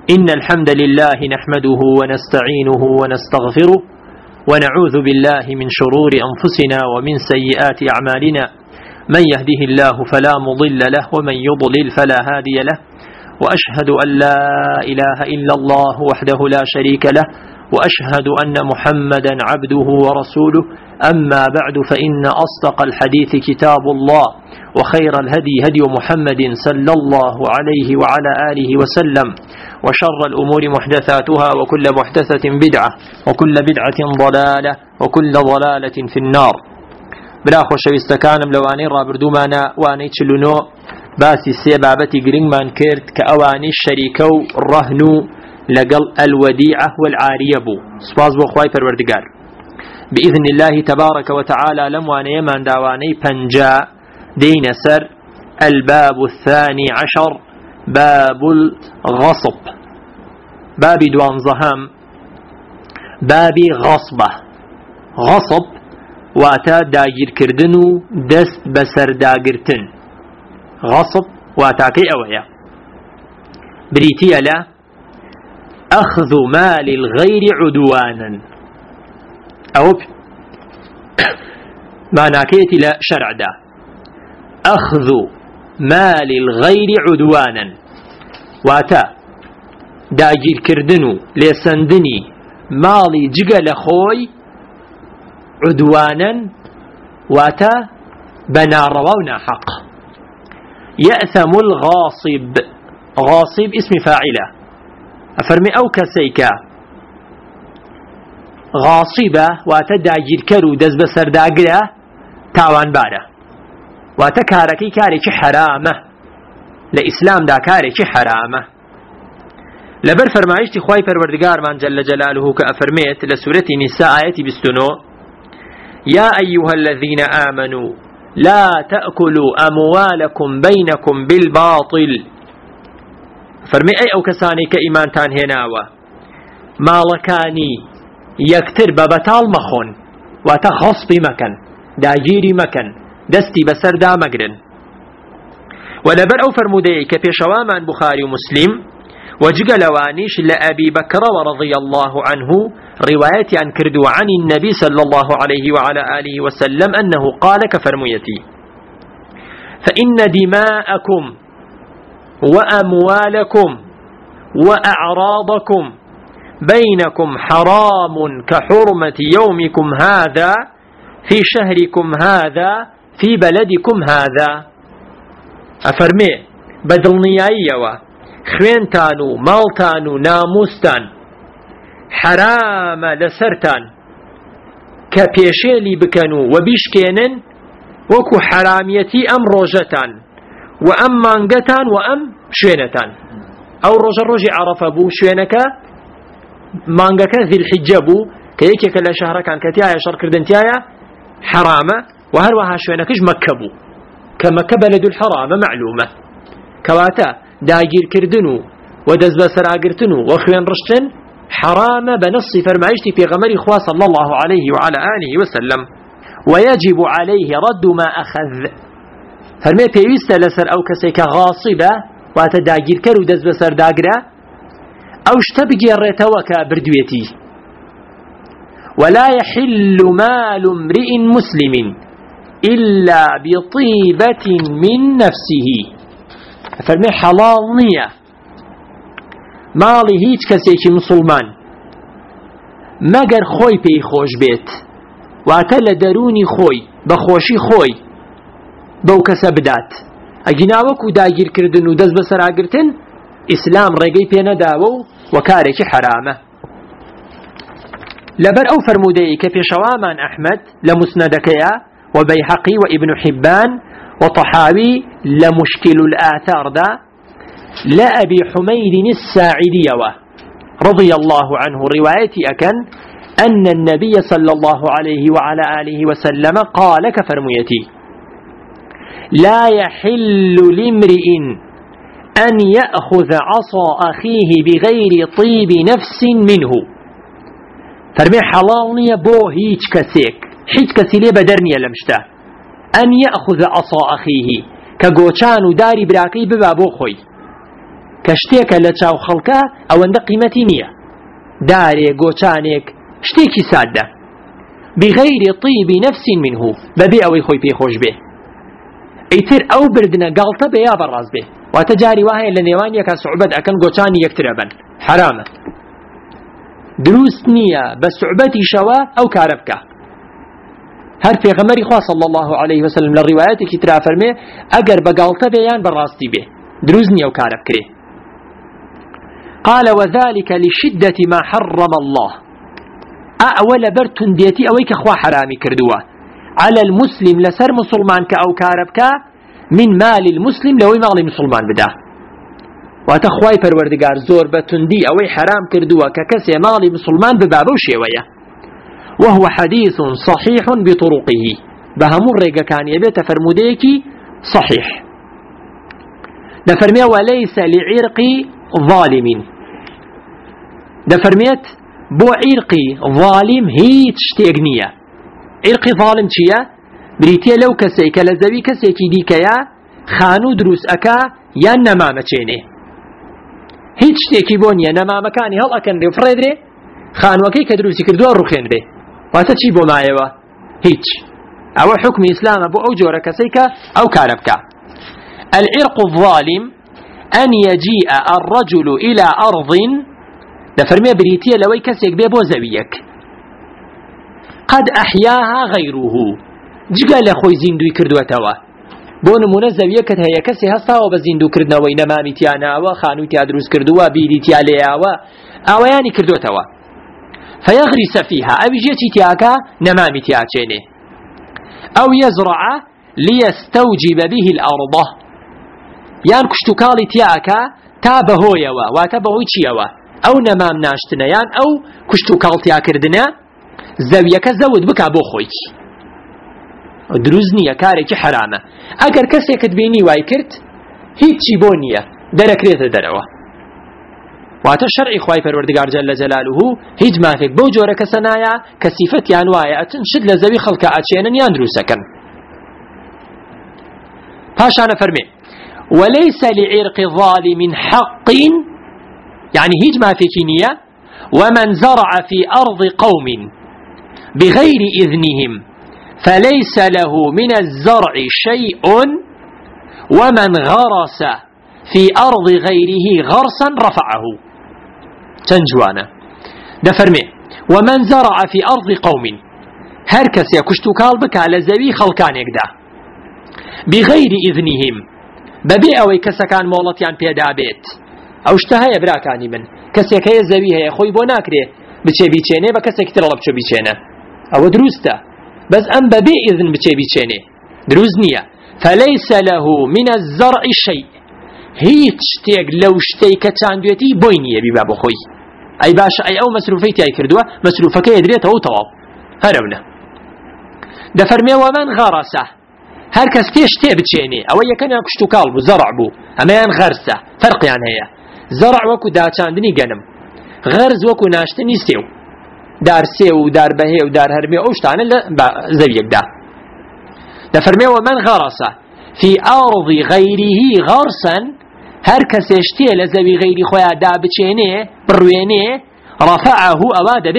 إن الحمد لله نحمده ونستعينه ونستغفره ونعوذ بالله من شرور أنفسنا ومن سيئات أعمالنا من يهده الله فلا مضل له ومن يضلل فلا هادي له وأشهد أن لا إله إلا الله وحده لا شريك له وأشهد أن محمدا عبده ورسوله أما بعد فإن أصدق الحديث كتاب الله وخير الهدي هدي محمد صلى الله عليه وعلى آله وسلم وشر الأمور محدثاتها وكل محدثة بدعة وكل بدعة ضلالة وكل ضلالة في النار. بلا خوشویستەکانم لەوانەی ڕابردوومانە وانەی چلونۆ باسی سێ بابەتی گرنگمان کرد کە ئەوانەی شەریکە و ڕەهن و لەگەڵ الودیعة والعاریە بوو. سپاس بۆ خوای پەروەردگار. بإذن الله تبارك وتعالى لم وانيمان داواني پنجا دين سر الباب الثاني عشر باب الغصب. باب دوان زهام باب غصبة. غصب واتا داگیر کردنو دست بسر داگرتن. غصب واتا كي اويا بريتيا لا أخذ مال الغير عدوانا أو معناكيتي لا شرع دا أخذ مال الغير عدوانا واتا داگیر کردنو لسندني مالي جگل خوي عدوانا واتا بنارواونا حق. يأثم الغاصب. غاصب اسم فاعله أفرمي أو كسيكا غاصبة واتا داگیر كرو دز بسر داگره تاوان باره واتا كاركي كاريكي حرامه لإسلام دا كاريكي حرامه لبر فرمايشتي خواهي پروردگار من جل جلاله كأفرميت لسورة نساء آياتي بستنو يا أيها الذين آمنوا لا تأكلوا أموالكم بينكم بالباطل. فرمي أي أو كساني كإيمان تان هناوة مالكاني يكتر ببطال مخون وتخصب مكان داجيري مكان دستي بسر دا مقرن. ولبر أو فرمودي كبيشوامان بخاري ومسلم وجقلوانيش لأبي بكر ورضي الله عنه رواية عن كردو عن النبي صلى الله عليه وعلى آله وسلم أنه قال كفرميتي فإن دماءكم وأموالكم وأعراضكم بينكم حرام كحرمة يومكم هذا في شهركم هذا في بلدكم هذا. أفرمي بدل نياية خوينتانو مالتانو ناموستان حرام لسرتان كبيشيلي بكنو وبيشكينن وكو حراميتي أم روجتان وأم مانقتان وأم شوينتان. أو روجي عرف بو شوينك مانقك ذي الحجة بو كيكيك لا شهر كان كتيايا شهر كردنتيايا حرامة وهروها شوينكش مكة بو كمكة بلد الحرام معلومة كواتا داگیر کردنو ودز بسر آگرتنو وخوين رشتن حرام بنص فرمايشتي في غمر إخوة صلى الله عليه وعلى آله وسلم. ويجب عليه رد ما أخذ. فرمي بيوست لسر أو كسيك غاصبة واتداگیر كرو دز بسر داگرة أو اشتبقي الرتوكا بردويتي. ولا يحل مال امرئ مسلم إلا بطيبة من نفسه. فرمي حلال نية مالي هيج كسيكي مسلمان مگر خوي بي خوش بيت واتل دروني خوي بخوشي خوي بو كسبدات اجناوكو داگير كردن ودز بسر آگرتن اسلام رقي بينا داو وكاريكي حرامه. لبر او فرمودي كفي شوامان احمد لمسندكيا وبيحقي وابن حبان وطحاوي لمشكل الآثار دا لأبي حميد الساعدي رضي الله عنه روايتي أكن أن النبي صلى الله عليه وعلى آله وسلم قال كفرميتي لا يحل لامرئ أن يأخذ عصا أخيه بغير طيب نفس منه. فرمي حلالني بو هيج كسيك هيج كسيلي بدرني لمشتا أن يأخذ عصا أخيه كقوشان داري براكي ببابو خوي كشتيك لتشاو خلقه أو عند قيمتي نية داري قوشانيك شتيكي سادة بغير طيب نفس منه ببي أو يخوي بيخوش به ايتر أو بردنا قالتا بيا براز به وتجاري واهي لنيوانيا كصعوبة أكن قوشاني يكتربا حرامة دروس نية بسعبتي شوا أو كاربكا هر في غمري خواه صلى الله عليه وسلم للروايات كترا فرمي أقر بقالتا بيان براستي به دروس نية وكارب كري قال وذلك لشدة ما حرم الله أول برتن ديتي أويك خوا حرامي كردوا على المسلم لسر مسلمان كأو كاربكا من مال المسلم لو مال مسلمان بدا واتخواي پروردگار زور بتندي أوي حرام كردوا ككسي مال مسلمان ببابو شوية وهو حديث صحيح بطرقه بهمور ريقا كان يبيت فرموديكي صحيح دفرمي وليس لعرق ظالم دفرميت بو عرقي ظالم هيت شتيقنية عرقي ظالم چيا بريتيا لو كسيك لزوي كسيكي ديكيا خانو دروس أكا يا نمامة چيني هيت شتيكي بونيا نمامة كاني هل أكن ريو فريدري خانوكي كدروسي كردوا الرخين ري واتا چي بو مايوا هيت أو حكم إسلام بو أو جورا كسيك أو كاربكا العرق الظالم أن يجيء الرجل إلى أرض دفرمي بريتيا لوي كسيك بيبو زويك قد أحياها غيره جگە لە خۆی زیندوی کردووەتەوە بۆ نمونە زەویەکەت هەیە کەسێ هەستاوە بە زیندوکردنەوەی نەمامی تیاناوە خانووی تیا دروست کردووە بیری تیا لێیاوە ئاوەیانی کردوێتەوە فيغرس فيها ئەویش یەکی تیاکە نەمامی تیاچێنێ ئەو يزرع ليستوجب به الأرض یان کشتوکاڵی تیاکە تا بەهۆیەوە واتە بەهۆی چیەوە ئەو نەمام ناشتنە یان ئەو کشتوکاڵ تیاکردنە زەویەکە زەوت بکا بۆ خۆی دروز نییە کارێکی حرامە ئەگەر کەسێکت بینی وای کرد هیچی بۆ نییە دەرەکرێتە دەرەوە واتە شەرعی خوای پەروەردگار جەل جەلالوه هیچ مافێک بەو جۆرە کەسە نایە کە سیفەتیان وایە ئەچن شت لە زەوی خەڵکە ئاچێنن یان دروستەکەن پاشانە فەرمێ وليس لعرق ظالم حق يعني هیچ مافێکی نییە ومن زرع في أرض قوم بغير إذنهم فليس له من الزرع شيء ومن غرس في أرض غيره غرسا رفعه تنجوانا دفرمي ومن زرع في أرض قوم هركس يكشتو كالبك على زوي خلقان يقدا بغير إذنهم ببيئوي كسكان مولتيان بيدا بيت أو اشتهى براكاني من كسيك هي زوي هي خوي بوناكري بچه بيچينه بكسيك ترلب چو بيچينه أو دروسته بس أم ببي إذن بچه بيچينه دروز نية فليس له من الزرع شيء هيت شتيك لو شتيك تاندويتي بوينية بباب خوي أي باش أي أو مسروفيتي أي كردوه مسروفك يدريته أو طواب هربنا دفرمي ومن غرسه هر کس تيش بچيني أو يكن يكشتو كالبو زرع بو أما ين غرسه فرق يعني هي زرع وكو داچاندني گنم غرز وكو ناشتني سيو دار سيو دار بهي ودار هرمي اوشتانه زويك دا دفرمي ومن غرسه في أرض غيره غرسا هر کس اشتي لزوي غيري خويا دا بچيني برويني رفعه أوا دبي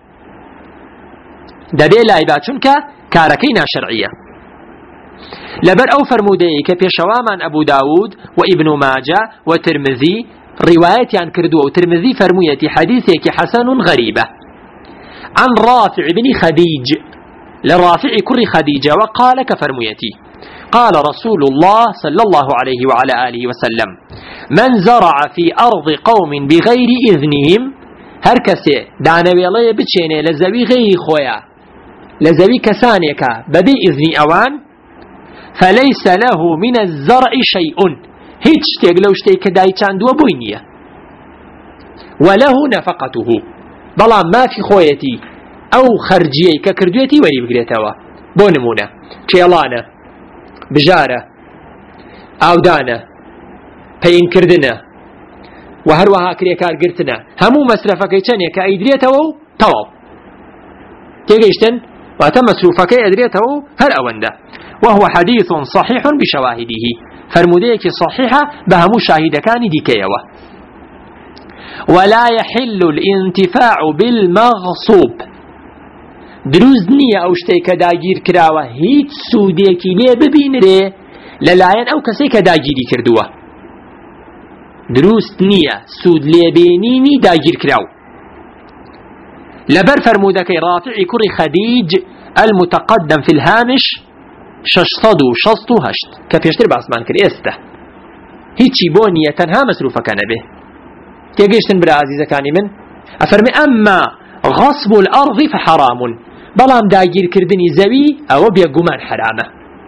لايبا چونك كاركينا شرعية لبر أو فرمودي كبيشوامان أبو داود وابن ماجه وترمذي رواية عن كردو وترمذي فرميتي حديثك حسن غريبة عن رافع بن خديج لرافع كر خديجة وقال كفرميتي قال رسول الله صلى الله عليه وعلى آله وسلم من زرع في أرض قوم بغير إذنهم هركسي دعنوي الله بتشيني لزوي غير خويا لزوي كسانيك بدي إذن أوان فليس له من الزرع شيء هيج شتيك لو شتيك داي چاندو بوينية وله نفقته بلا ما في خويتي أو خرجية ككردويتي ولي بقريتوا بونمونة كيلانة بجارة أودانة بين كردنا وهروها كريكار قرتنا همو مسرفك يتنيك أيدريتوا طواب تيجيشتن وتم مسروفك أيدريتوا هل أونده وهو حديث صحيح بشواهده فرموديك صحيحة بهمو شاهد كان ديكيوة. ولا يحل الانتفاع بالمغصوب دروز نییە ئەو شتەی کە داگیر کراوە هیچ سوودێکی لێ ببینرێ لەلایەن ئەو کەسەی کە داگیری کردووە. دروست نییە سوود لێبێنینی داگیر کراو. لەبەر فەرموودەکەی ڕافعی کوڕی خەدیج المتقدم في الهامش 668 کە پێشتر باسمان کرد. ئێستا هیچی بۆ نییە تەنها مەسروفەکە نەبێ. تێگەیشتن برا عزیزەکانی من؟ ئەفەرمێ ئەمما غصب الأرض فحرام بەڵام داگیرکردنی زەوی ئەوە بێگومان حرامە.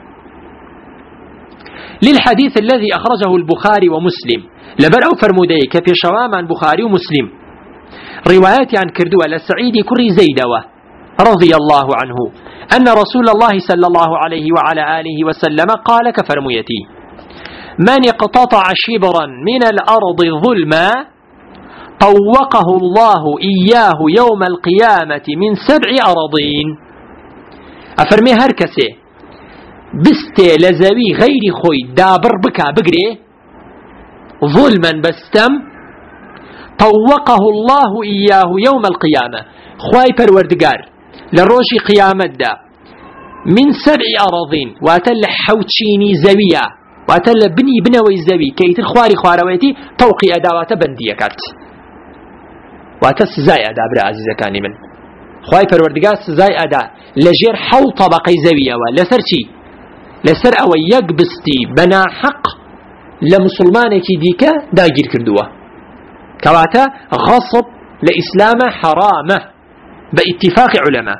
للحديث الذي أخرجه البخاري ومسلم لبر أو فرمودي كبيشوامان بخاري ومسلم روايات عن كردوة لسعيد كري زيدوة رضي الله عنه أن رسول الله صلى الله عليه وعلى آله وسلم قال كفرميتي من اقتطع شبرا من الأرض ظلما طوقه الله إياه يوم القيامة من 7 أراضين. أفرمي هركسي بستي لزوي غير خوي دابر بكا بقري ظلما بستم طوقه الله إياه يوم القيامة خواي پروردگار لروشي قيامت دا من 7 أراضين واتل حوتشيني زوية واتل بني بنوي زوي كيتر خواري خوارويتي توقي أداوات بنديكات واتە سزای ئەدا برا عزیزەکانی من. خوای پەروەردگار سزای ئەدا لەژێر 7 طەبەقەی زەویەوە لەسەر چی؟ لەسەر ئەوە یەک بستی بەناحەق لە مسلمانێکی دیکە داگیر کردووە کەواتە غەصب لە ئیسلامە حرامە بە ئیتیفاقی عولەما.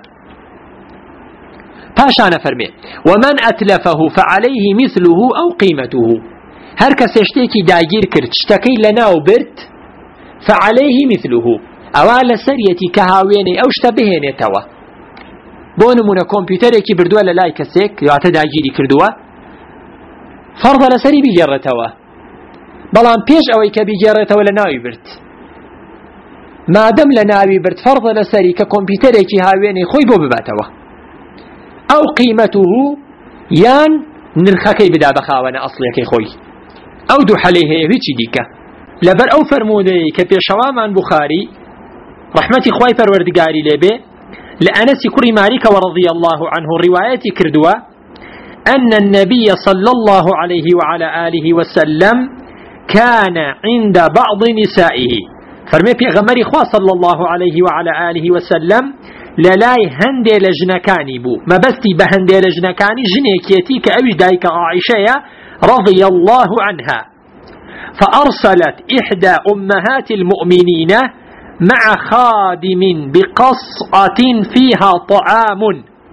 پاشانە فەرمێ ومن ئەتلەفەه فعليه مثله أو قيمته هەر کەسێ شتێکی داگیر کرد شتەکەی لەناو برد فعليه مثله أولا سريتي كهاويني أو اشتبهيني توا بونمونا كمبيوتريكي بردوا للاي كسيك يعتدى جيري كردوا فرض لسري بيجرة توا بلان بيش أوي كبيجرة توا لناوي برد ما دم لناوي برد فرض لسري ككمبيوتريكي هاويني خوي بو بباتوا أو قيمته يان نرخكي بدا بخاوانا أصليكي خوي أو دو حليه هيتشي ديكا لبر أو فرمودي كبيشوامان بخاري رحمتي خواي پروردگاري لبه لأنس كري مالك ورضي الله عنه رواية كردوا أن النبي صلى الله عليه وعلى آله وسلم كان عند بعض نسائه فرمي بيغمري خوا صلى الله عليه وعلى آله وسلم للاي هندي لجنكاني بو ما بستي بهندي لجنكاني جنيكيتي كأوي دايك عائشة رضي الله عنها فأرسلت إحدى أمهات المؤمنين مع خادم بقصعة فيها طعام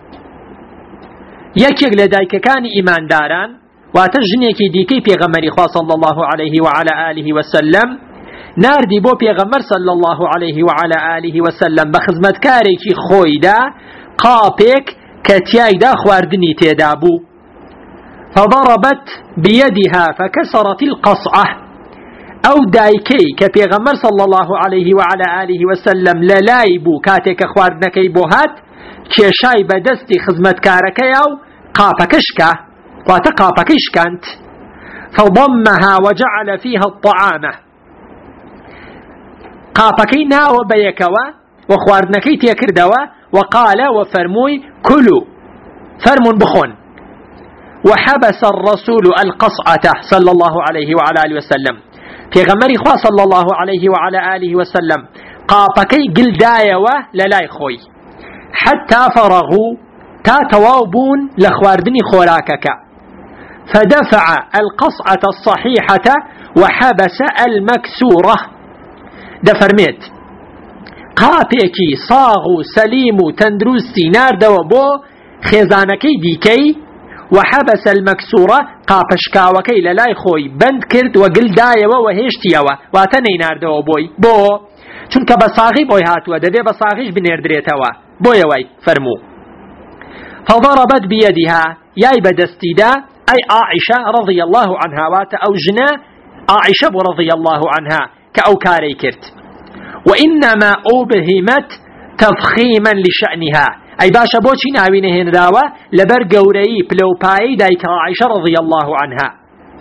يكيق لديك كان إيمان داران واتجنيك ديكي بيغمر إخوة صلى الله عليه وعلى آله وسلم ناردي بو بيغمر صلى الله عليه وعلى آله وسلم بخزمت كاريكي خويدا قابك كتيايدا خواردني تيدابو فضربت بيدها فكسرت القصعة أو دايكي كبيغمر صلى الله عليه وعلى آله وسلم للايبو كاتك خواردنكي بوهات كيشاي بدستي خزمت كاركي أو قابكشكا واتقابكش كانت فضمها وجعل فيها الطعام قابكي ناو بيكوا وخواردنكي تيكردوا وقال وفرموي كلوا فرم بخون وحبس الرسول القصعة صلى الله عليه وعلى آله وسلم في غمري خوا صلى الله عليه وعلى آله وسلم قابكي قلدايا للاي خوي حتى فرغوا تا توابون لخواردني خوراكك فدفع القصعة الصحيحة وحبس المكسورة دفرميت قابكي صاغو سليم تندروسي نار دوابو خيزانكي ديكي وحبس المكسورة قاپشكاوكي للاي خوي بند كرد وقل دايوا وهشتيوا واتني ناردوا بوي بو چونك بصاغي بوي هاتوا دبي بصاغيش بنردريتوا بوي واي فرمو فضربت بيدها ياي بدستيدا أي عائشة رضي الله عنها وات أو جنا عائشة رضي الله عنها كأو كاري كرت وإنما أوبهمت تضخيما لشأنها أي باشا بوشي ناوينه هنداوة لبر قوري بلوباي دايك عائشة رضي الله عنها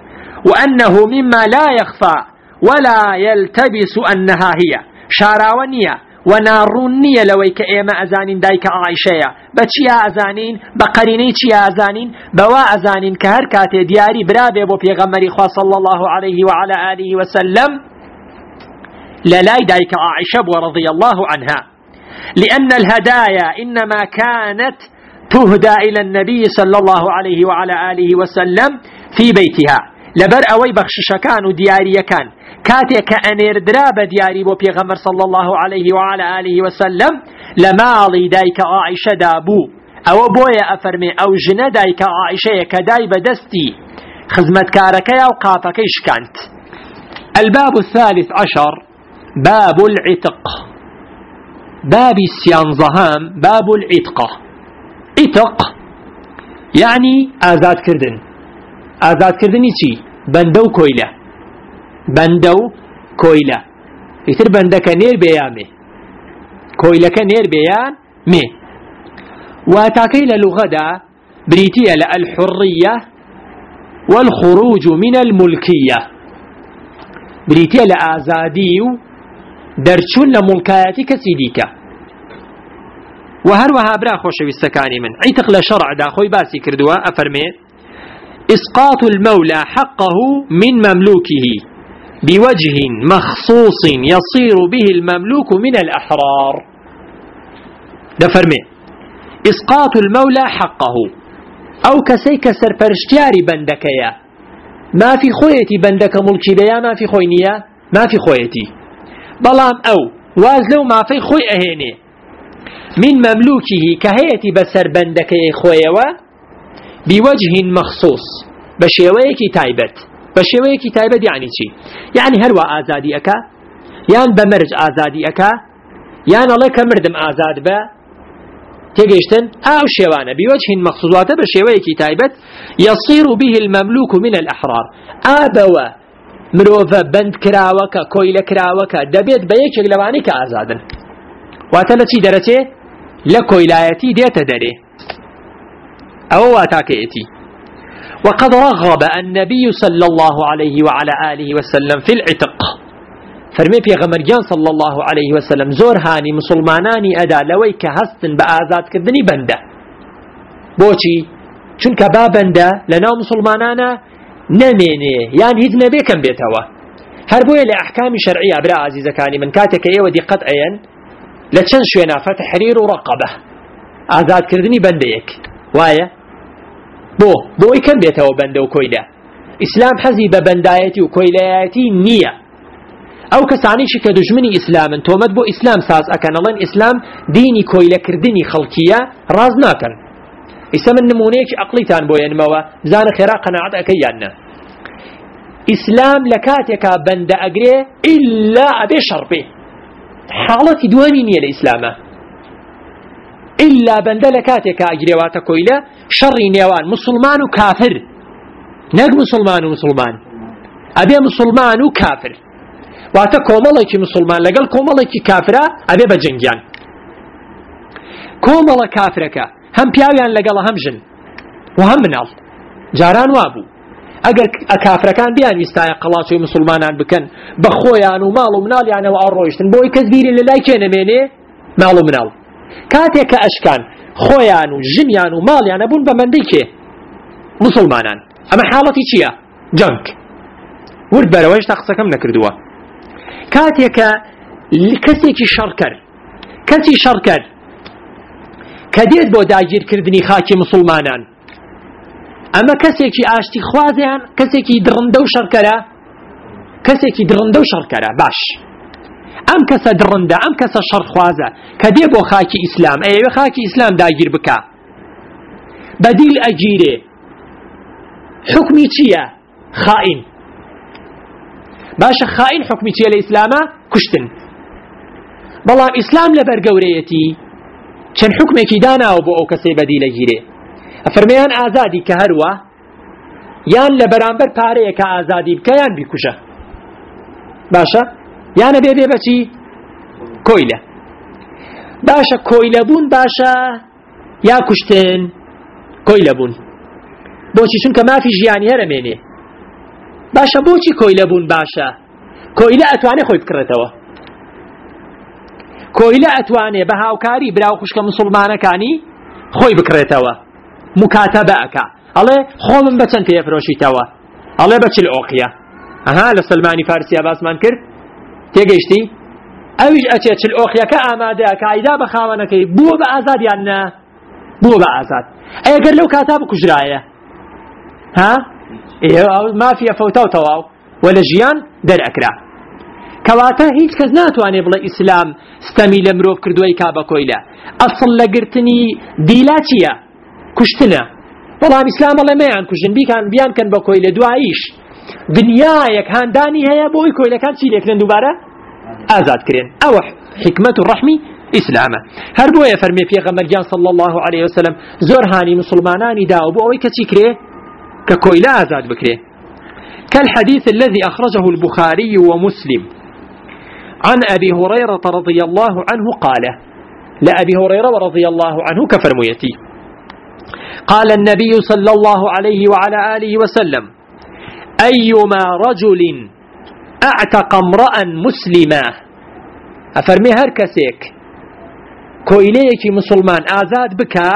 وأنه مما لا يخفى ولا يلتبس أنها هي شاراونية ونارونية لويك إيما أزانين دايك عائشة بچيا أزانين بقريني چيا أزانين بوا أزانين كهركات دياري برابي بو پیغمبري خواه صلى الله عليه وعلى آله وسلم للاي دايك عائشة ورضي الله عنها، لأن الهدايا إنما كانت تهدى إلى النبي صلى الله عليه وعلى آله وسلم في بيتها لبر أوي بخششكان ودياريكان كاتك أنير دراب دياري بو پیغمبر صلى الله عليه وعلى آله وسلم لماڵی دایک عائشە دابوو ئەوە بۆیە ئەفەرمێ ئەو ژنە دایک عائشەیە کە دای بەدەستی خزمەتکارەکەیە و قاپەکەی شکاند. الباب الثالث عشر باب العتق، بابی سیانزەهەم باب العتق. عتق يعني آزاد كردن. آزاد كردني چی؟ بەندە و کۆیلە، بەندە و کۆیلە. ئیتر بەندەکە نێر بێیامێ كويلك نير بيان مي واتاكي للغدا بريتية الحرية والخروج من الملكية، بريتية لآزادي درچون لملكاياتي كسيديك. وهروها برا خوشوي السكاني من عتق لشرع دا خوي باسي كردوا أفرمي إسقاط المولى حقه من مملوكه بوجه مخصوص يصير به المملوك من الأحرار. دفرمي إسقاط المولى حقه أو كسي كسر برشتياري بندكيا ما في خويتي بندك ملكي ديا ما في خوينيا ما في خويتي بلام أو وازلو ما في خوي أهيني من مملوكه كهيتي بسر بندكي خويوا بوجه مخصوص بشيويكي تايبت. بشويكي تايبت يعني شي؟ يعني هلوا آزادي أكا يان بمرج آزادي أكا يان الله كمردم آزاد با تيجيشتن أو شوانا بوجه مخصوصات بشويكي تايبت يصير به المملوك من الأحرار. آبوا مروفا بند كراوكا كويل كراوكا دبيت بيك لواني كآزادا واتلتي درتي لكويلايتي ديت دري أو واتاكيتي. وقد رغب النبي صلى الله عليه وعلى آله وسلم في العتق، فرمي پیغمبرجان صلى الله عليه وسلم زور هاني مسلماناني أدا لويك هستن بآزاد كردني بنده بوچي چونك با بنده لنا مسلمانانا نميني يعني هيد نبي كم بيتوا هربوية لأحكام شرعية برا عزيزة كاني من كاتك ايوه دي قطعيا لچن شوينا فتحرير رقبة آزاد كردني بنديك وايا بو كم بيتوا بنده وكويلة. إسلام حزي ببندايتي وكويلايتي نية أو كسانيش كدجمني إسلام تومد بو إسلام ساز أكن الله إسلام ديني كويلة كردني خلقية راز ناكن إسلام النمونيك أقليتان بو ينموا بزان خيرا قناعت أكيانا إسلام لكاتك بند أقري إلا أبي شربي حالتي دوانينية الإسلام إلا بند لكاتك أقري واتكويلة شر نيوان مسلمان وكافر نق مسلمان ومسلمان أبي مسلمان وكافر واتا كومالك مسلمان لقل كومالك كافرة أبي بجنجان كومال كافرك هم بياويان لقل هم جن وهم منال جاران وابو أقل كافر كان بيان يستايا قلاتو مسلمانان بكن بخويان ومال ومنال يعني وعرويشتن بوي كذبيري للاي كينا ميني مال ومنال كاتيك أشكان خويان وجنيان وماليان أبون بمنديكي مسلمانان أما حالتي چيا جنك ورد برويش تقصكم نكردوا كاتيك كسيكي شركر كسي شركر كديت بو داجير كردني خاكي مسلمانان أما كسيكي آشتي خوازيان كسيكي درندو شركرا كسيكي درندو شركرا باش أم كسا درندا أم كسا شرخوازة كديبو خاكي إسلام أيوة خاكي إسلام داجير بكا بديل أجيري حكمي چيا خائن باشا خائن حكمي چيا الإسلام كشتن بلام إسلام لبرقوريتي چن حكمي دانا وبو أو كسي بديل أجيري أفرميان آزادي كهروة يان لبرانبر پارية كآزادي بكا يان بكشة باشا يعني بيبي بچي كويلة باشا كويلة بون باشا يا كشتن كويلة بون بوشي چونك ما في جياني هرميني باشە بۆچی کۆیلە بوون باشە؟ کۆیلە ئەتوانێ خۆی بکڕێتەوە، کۆیلە ئەتوانێ بە هاوکاری براو خوشکە مسلمانەکانی خۆی بکڕێتەوە، مکاتەبە ئەکا ئەڵێ خۆمم بە چەند پێفرۆشیتەوە، ئەڵێ بە چل ئۆقیە. ئەها لە سلمانی فارسیە باسمان کرد، تێگەیشتی؟ ئەویش ئەچێ چل ئۆقیەکە ئامادەیە کایدا بە خاوەنەکەی بووە بە ئازاد یان نە؟ بووە بە ئازاد. ئەگەر لەو کاتا بکوژرایە ها مافیە فەوتە و تەواو و لە ژیان دەرئەکرا. کەواتە هیچ کەس ناتوانێ بڵێ ئیسلام ستەمی لە مرۆڤ کردووەی کا بە کۆیلە. ئەسڵ لە گرتنی دیلا چییە؟ کوشتنە. بەڵام ئیسلام بەڵێ مەیان کوژن بیان کەن بە کۆیلە. دواییش دنیایەک هاندانی هەیە بۆی کۆیلەکان چی لێکرێن دووبارە ئازاد کرێن. ئەوە حکمەت و ڕەحمی ئیسلامە. هەر بۆیە فەرمێ پێغەمبەرگیان صلی الله عليه وسلم زۆر هانی مسلمانانی داوە بۆ ئەوەی کە چی کرێ؟ کە کۆیلە ئازاد بکرێ. كالحديث الذي أخرجه البخاري ومسلم عن أبي هريرة رضي الله عنه قال لأبي هريرة رضي الله عنه كفرميتي قال النبي صلى الله عليه وعلى آله وسلم أيما رجل أعتق امرأ مسلما أفرمي هركسيك كويليك مسلمان آزاد بكا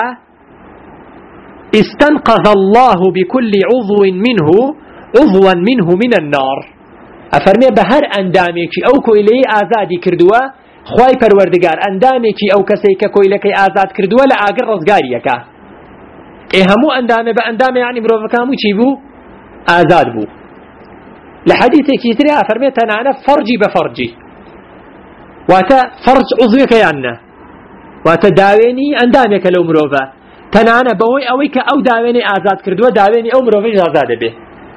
استنقذ الله بكل عضوا منه من النار. أفرمي بهر أنداميكي أو كويلي آزادي كردوا خواي پروردگار أنداميكي أو كسيك كويلكي آزاد كردوا لآقر رزقاريكا همو أندامي بأندامي يعني مروفكامو چي بو آزاد بو. لحديثي كيتري أفرمي تنانا فرجي بفرجي واتا فرج عضوك يانا واتا داويني أنداميك لو مروفا تنانا بوي أويك أو داويني آزاد كردوا داويني أو مروفي آزاد به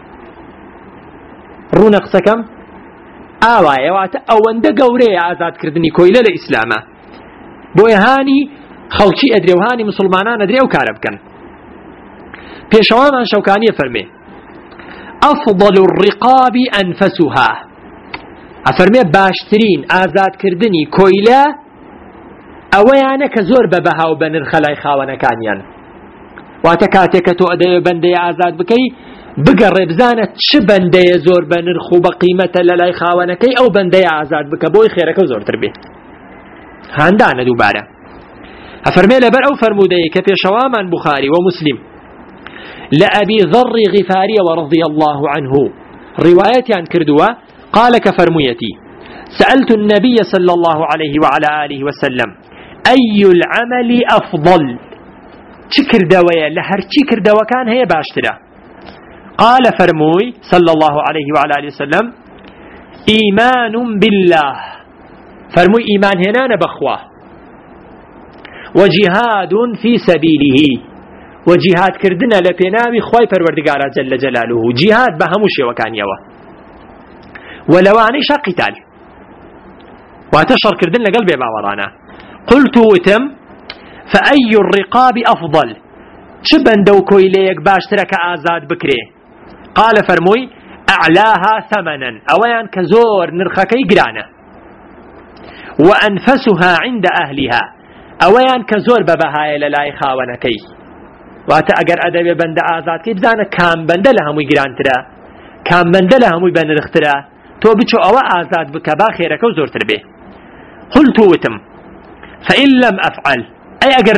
ڕوونە قسەکەم ئاوایە واتە ئەوەندە گەورەیە ئازادکردنی کۆیلە لە ئیسلامە بۆیە هانی خەڵکی ئەدرێ و هانی مسلمانان ئەدرێ و کارە بکەن. پێشەوامان شەوکانیە فەرمێ ئەفضل الرقاب ئەنفەسوها ئەفەرمێ باشترین ئازادکردنی کۆیلە ئەوەیانە کە زۆر بە بەها و بە نرخە لای خاوەنەکانیان. واتە کاتێک کە تۆ ئەدەوێ بەندەیە ئازاد بکەی بگەڕێ بزانە چ بەندەیە زۆر بە نرخ و بە قیمەتە لە لای خاوەنەکەی ئەو بەندەیە ئازاد بکە بۆی خێرەکە زۆرتر بێ. هاندانە دووبارە. ئەفەرمێ لەبەر ئەو فەرمودەیە کە پێشەوامان بوخاری و مسلم لە ئەبی ذەڕی غیفاریەوە رضی الله عنه ڕیوایەتیان کردووە قال كفرميتي سألت النبي صلى الله عليه وعلى آله وسلم أي العمل أفضل چكر دوية لهر چكر دوا كان هي باشترا قال فرموي صلى الله عليه وعلى آله وسلم إيمان بالله فرموي إيمان هنا بخواه وجهاد في سبيله وجهاد كردنا لبناوي خواي پروردگارا جل جلاله جهاد بهموش وكان يوا ولو عنيش قتال واتشر كردنا قلبي باورانا قلت وتم فأي الرقاب أفضل شبن دو كويليك باشترك آزاد بكري قال فرموي أعلاها ثمنا أويان كزور نرخكي قرانا وأنفسها عند أهلها أويان كزور ببهاي للاي خاونكي واتا اگر ادبي بند آزاد كي بزانا كام بند لهمو قرانترا كام بند لهمو بنرخترا تو بچو او آزاد بكا باخيرك وزورتر به قلت وتم فإن لم أفعل أي أجر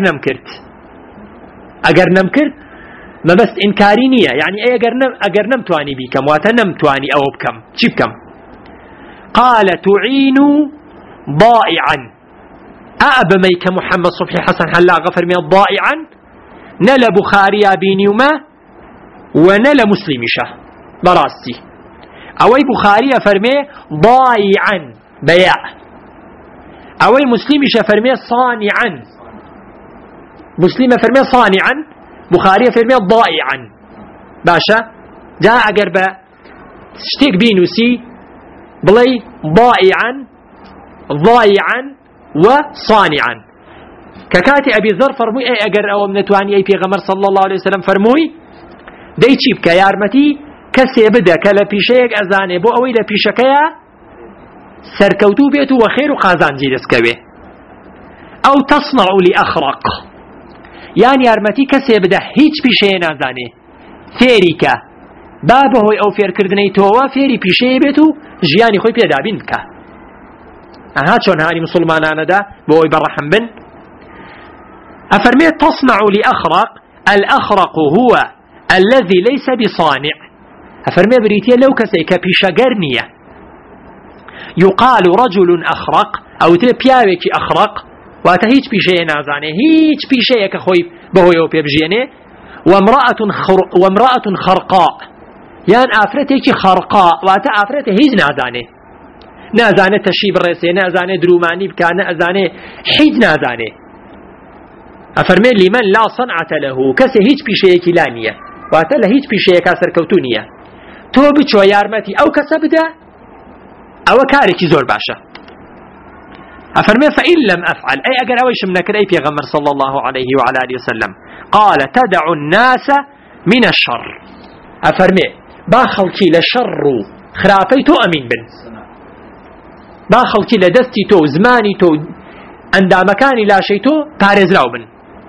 نمكرت ما بس إنكاري نية يعني أي أجر نمتواني بكم واتنمتواني أو بكم شي بكم قال تعين ضائعا أبميك محمد صبحي حسن حلا غفر من ضائعا نل بخاري بينيوما ونل مسلمشة براستي أوي بخاري فرمي ضائعا بيع أوي مسلمشة فرمي صانعا مسلم فرمي صانعا بخاري فرمي ضائعا باشا جاء أقرب اشتيك بينوسي بلي ضائعا وصانعا ككاتي أبي ذر فرموي أي أقر أو منتواني أي بيغمر صلى الله عليه وسلم فرموي دي چيب كيارمتي كسي بدا كلا بيشيك أزاني بو أوي لبيشكيا سركوتو بيتو وخير قازان جيدس كوي أو تصنع لأخرق يعني يارمتي كسي بدا هيج بيشي نازاني فيريكا با بەهۆی ئەو فێرکردنەی تۆوە فێری پیشەیە بێت و ژیانی خۆی پێدابین بکە. ئەها چۆن هانی مسلمانانەدا بۆی بەڕەحم بن. أفرميت تصنع لأخرق الأخرق هو الذي ليس بصانع. أفرمي بريتيا لو كسيك بيشاقرنية يقال رجل أخرق أو تبياوك أخرق واتا هيج بيشي نازاني هيج بيشي كخوي بهويو بيبجيني وامرأة خرقاء يان آفرتك خرقاء واتا آفرته هيج نازاني تشيب الرئيسي نازاني دروماني بكا نازاني حيج نازاني. أفرمي لمن لا صنعة له كسي هيج بيشيك لانية واتا لهيج بيشيك أسر كوتونية تو بچو يارمتي أو كسبدا أو كاركي زور باشا. أفرمي فإن لم أفعل أي أقر أويش منكر أي بيغمر صلى الله عليه وعلى آله وسلم قال تدع الناس من الشر. أفرمي باخلكي لشر خرافي تو أمين بن باخلكي لدستي تو زماني تو عند مكاني لا شيء تو بارز راو بن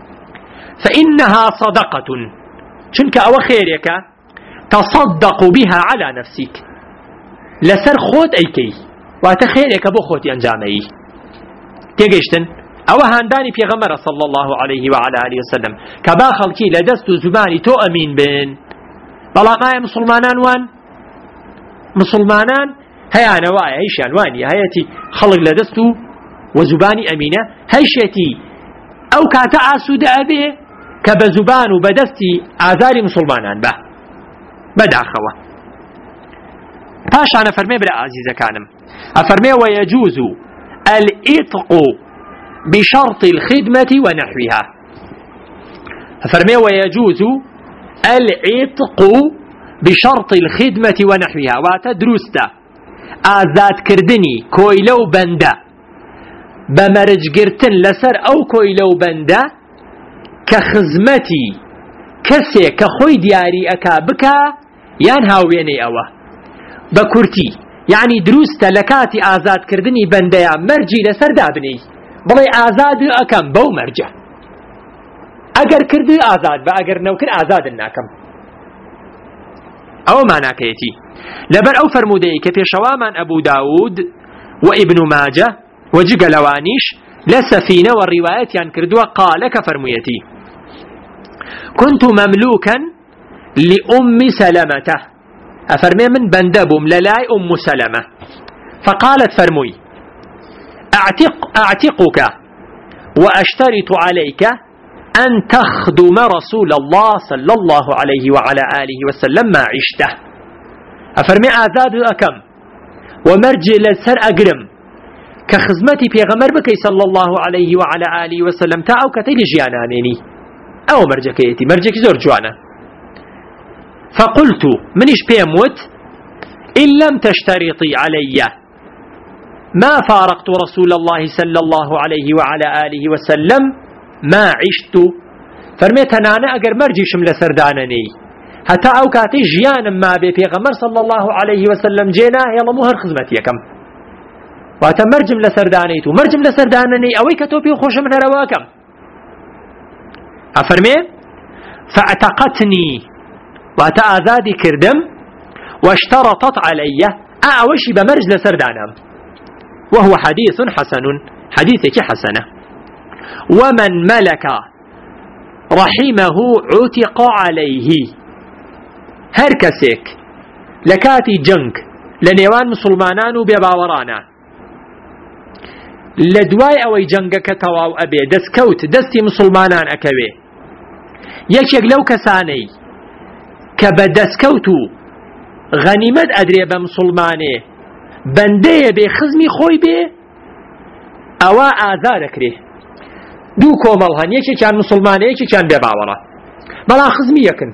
فإنها صدقة شنك أو خيرك تصدق بها على نفسك لسر خود أيكي واتخيرك بو خود أنجامي تيجيشتن أو هانداني في غمرة صلى الله عليه وعلى آله وسلم كباخل كي لدست زباني تو أمين بين بلا ما مسلمانان وان مسلمانان هيا نوايا هيش أنواني هياتي خلق لدست وزباني أمينة هيشتي أو كاتعاسو دأبي كبزبان وبدستي آذار مسلمانان به بدع خوا باش أنا فرمي بلا عزيزة كانم أفرمي ويجوز الإطق بشرط الخدمة ونحوها. أفرمي ويجوز الإطق بشرط الخدمة ونحوها واتدرستا آزاد كردني كويلو بندا بمرج قرتن لسر أو كويلو بندا كخزمتي كسي كخوي دياري أكابكا يان هاويني أوه بكورتي يعني دروست لكاتي آزاد كردني بنديا مرجي لسر دابني بلي آزاد أكم بو مرجع أجر كردي آزاد بأجر نوكر آزاد الناكم أو ما ناكيتي لبر أو فرمودي كفي شوامان أبو داود وابن ماجه وجقلوانيش لسفينة والروايات يعني كردوا قال كفرميتي كنت مملوكا لأم سلمة أفرمي من بندبم للاي أم سلمة فقالت فرمي أعتقك وأشترط عليك أن تخدم رسول الله صلى الله عليه وعلى آله وسلم ما عشته. أفرمي آزاد أكم ومرجي للسر أقرم كخزمتي في غمر بكي صلى الله عليه وعلى آله وسلم تاعو كتيل جيانانيني أو مرجكيتي مرجك زور جوانا. فقلت منش بيموت إن لم تشترطي علي ما فارقت رسول الله صلى الله عليه وعلى آله وسلم ما عشت. فرميت أنا أقر مرجي شمل سردانني حتى أو كاتي جيانا ما بي غمر صلى الله عليه وسلم جينا يلا مهر خزمتي كم واتا مرجم لسردانيتو مرجم لسردانني أوي كتوبي وخوش من رواكم. أفرمي فاعتقتني واتا آزادي كردم واشترطت علي أعوشي بمرج لسردانم وهو حديث حسن حديثك حسنة. ومن ملك رحمه عتق عليه هركسك لكاتي جنك لنيوان مسلمانان بباورانا لدواي أوي جنگك تواو أبي دسكوت دستي مسلمانان أكوي يكيك لو كساني كبدسكوتو غنيمت أدري بمسلماني بندي بخزمي خوي بي أوا آذارك ريه دو كومالهن يكي كان مسلماني يكي كان بباورا بلا خزمي يكن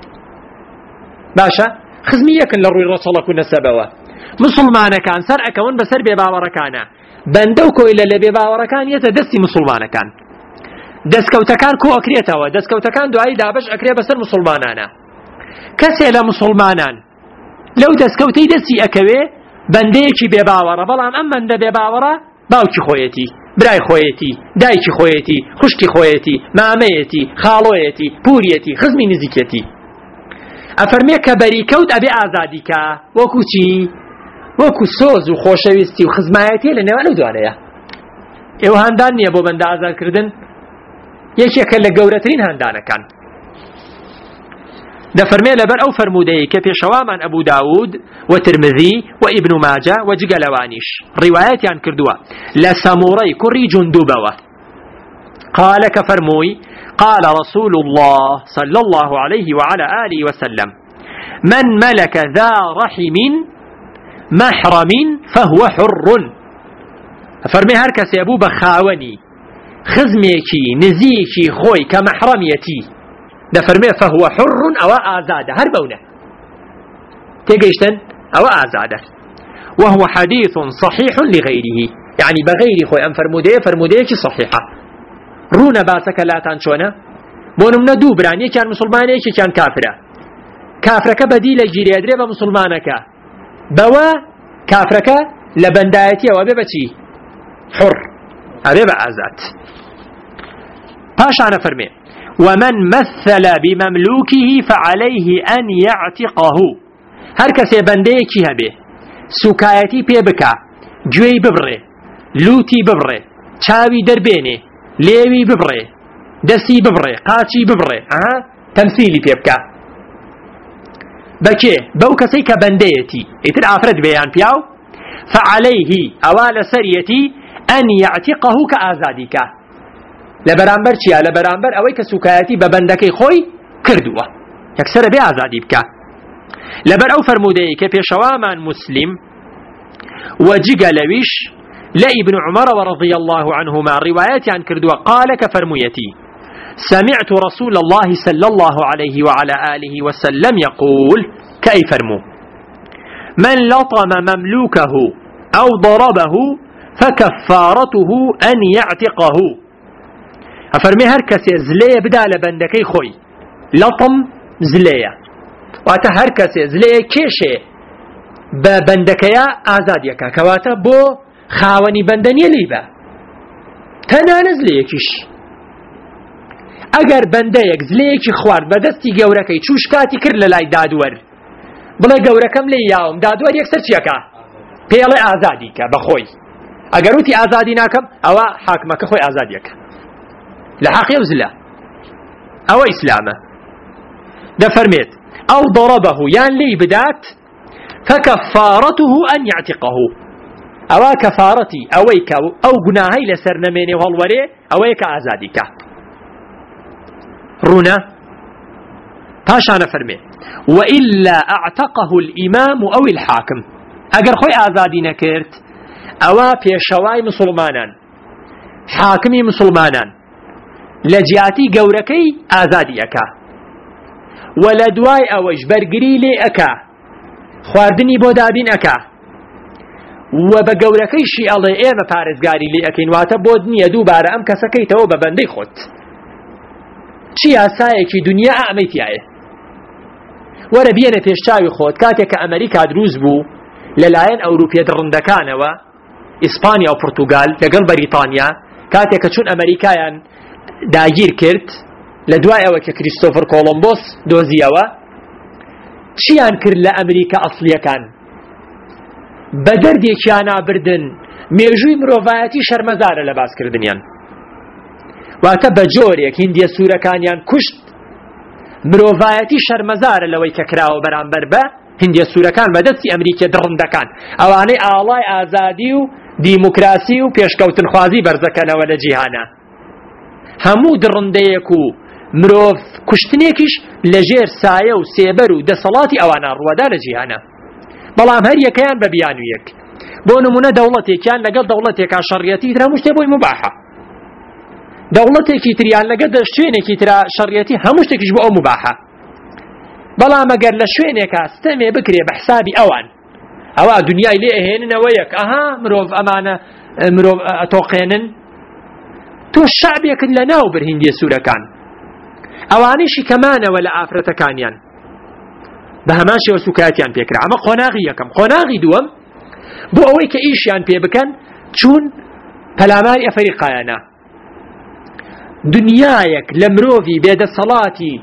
باشا خزمي يكن لروي رسولك ونسبوا مسلمان كان سر أكون بسر بباورا كان بندوكو إلا لبباورا كان يتدسي مسلمان كان دسكوتكان كو أكريتوا دسكوتكان دعاي دابش أكري بسر مسلمانانا كسي مسلمانان لو دسكوتي دسي أكوي بنديكي بباورا بلان أما اند بباورا باوكي خويتي براي خويتي دايكي خويتي خشكي خويتي ماميتي خالويتي بوريتي خزمي نزيكيتي ئەفەرمێ کە بەریکەوت ئەبێ ئازادیکە وەکو چی وەکو سۆز و خۆشەویستی و خزمایەتی لە نێوان ئەو دوانەیە. ئێوە هەندان نییە بۆ بەندە ئازادکردن، یەکێکە لە گەورەترین هەندانەکان. دەفەرمێ لەبەر ئەو فەرمودەیە کە پێشەوامان ئەبوو داود و ترمذی و ئیبن ماجە و جگەلەوانیش ڕیوایەتیان کردووە لە سەموڕەی کوڕی جوندوبەوە قال كفرموي قال رسول الله صلى الله عليه وعلى آله وسلم من ملك ذا رحم محرم فهو حر. فرمي هركس يبو بخاوني خزميكي نزيكي خوي كمحرميتي دفرمي فهو حر أو آزاده هربونه تيجيشتن أو آزاده وهو حديث صحيح لغيره يعني بغير خوي أم فرموديه صحيحة رونا باسك لا تنشونا بونم ندو براني كان مسلماني كان كافرة كافرك بديل جيري أدري بمسلمانك بوا كافرك لبندايتي وابي بتي حر أبي بأزات باش أنا فرمي ومن مثل بمملوكه فعليه أن يعتقه هركس بندايكي هبه سكايتي بيبكا جوي ببري لوتي ببري چاوي دربيني لێوی ببڕێ دەستی ببڕێ قاچی ببڕێ تەمسیلی پێ بکە بەکێ بەو کەسەی کە بەندەیەتی ئیتر ئافرەت بێیان پیاو فعليه ئەوا لەسەریەتی ئەن یعتقه کە ئازادیکە لە بەرامبەر چیە لە بەرامبەر ئەوەی کە سوکایەتی بە بەندەکەی خۆی کردووە یەکسەرە بێ ئازادی بکە لەبەر ئەو فەرمودەیە کە پێشەوامان مسلم وەجگە لەویش لا ابن عمر ورضي الله عنهما روايات عن كردوا قال كفرميتي سمعت رسول الله صلى الله عليه وعلى آله وسلم يقول كأي فرمو من لطم مملوكه أو ضربه فكفارته أن يعتقه أفرمي هركس زلية بدا لبندكي خوي لطم زلية واتا هركس زلية كيشي ببندكيا آزاديكا كواتا بو خاوني بندنية ليبا تنانز ليكيش اگر بنديك زليكي خوارد بدستي گوركي چوشكاتي كر للاي دادور بلا گوركم لي ياوم دادور يكسر چيكا بيلي آزاديكا بخوي اگر وتي آزادي ناكم او حاكمك خوي آزاديك لحق يوزلا او اسلامه ده فرميت او ضربه يان لي بدات فكفارته ان يعتقه ئەوە کەفارەتی ئەوەی کە ئەو گوناهەی لەسەر نەمێنێ هەڵوەرێ ئەوەیە کە ئازادیکە ڕوونە پاشانە فەرمێ وإلا أعتقه الإمام أو الحاكم ئەگەر خۆی ئازادی نەکرد ئەوە پێشەوای مسلمانان حاکمی مسلمانان لە جیاتی گەورەکەی ئازادی ئەکا و لە دوای ئەوەش بەرگری لێ ئەکا خواردنی بۆ دابین ئەکا و بە گەورەکەیشی ئەڵێ ئێمە پارێزگاری لێ ئەکەین واتە بۆ نییە دووبارە ئەم کەسەکەیتەوە بە بەندەی خۆت چی یاسایەکی دنیا ئەمەیتیایە وەرە بێنە پێشچاوی خۆت کاتێک کە ئەمریکا دروست بوو لەلایەن ئەوروپیە دڕندەکانەوە ئیسپانیا و پورتوگال لەگەڵ بەریتانیا کاتێک کە چون ئەمریکایان داگیر کرد لە دوای ئەوە کە کریستۆفر کۆڵۆمبۆس دۆزیەوە چیان کرد لە ئەمریکا ئەسڵیەکان بە دەردێکیان نابردن مێژووی مرۆڤایەتی شەرمەزارە لە باسکردنیان واتە بە جۆرێک هیندیە سوورەکانیان کوشت مرۆڤایەتی شەرمەزارە لەوەی کە کراوە بەرامبەر بە هیندیە سوورەکان بەدەستی ئەمریکا دڕندەکان ئەوانەی ئاڵای ئازادی و دیموکراسی و پێشکەوتنخوازی بەرزەکەنەوە لە جیهانە هەموو دڕندەیەک و مرۆڤ کوشتنێکیش لەژێر سایە و سێبەر و دەسەڵاتی ئەوانە ڕوەدا لە جیهانە بەڵام هەر یەکەیان بە بیانویەک بۆ نمونە دەوڵەتێکیان لەگەڵ دەوڵەتێکا شەڕیەتی ترا هەموو شتێ بۆی مباحە دەوڵەتێکی تریان لەگەڵ شوێنێکی ترا شەڕیەتی هەموو شتێکیش بۆ ئەو مباحە بەڵام ئەگەر لە شوێنێکا ستەمێ بکرێ بە حسابی ئەوان ئەوە دنیای لێ ئەهێننەوە یەک مرۆڤ ئەمانە مرۆڤ ئەتۆقێنن تۆ شعبێکت لە ناو بر هیندیە سوورەکان ئەوانیشی کەمانەوە لە ئافرەتەکانیان بە هەمان شێوە سوکایەتیان پێکرا ئەمە قۆناغی یەکەم قۆناغی دووەم بۆ ئەوەی کە ئیشیان پێ بکەن چون پەلاماری ئەفریقایانە دنیایەک لە مرۆڤی بێدەسەڵاتی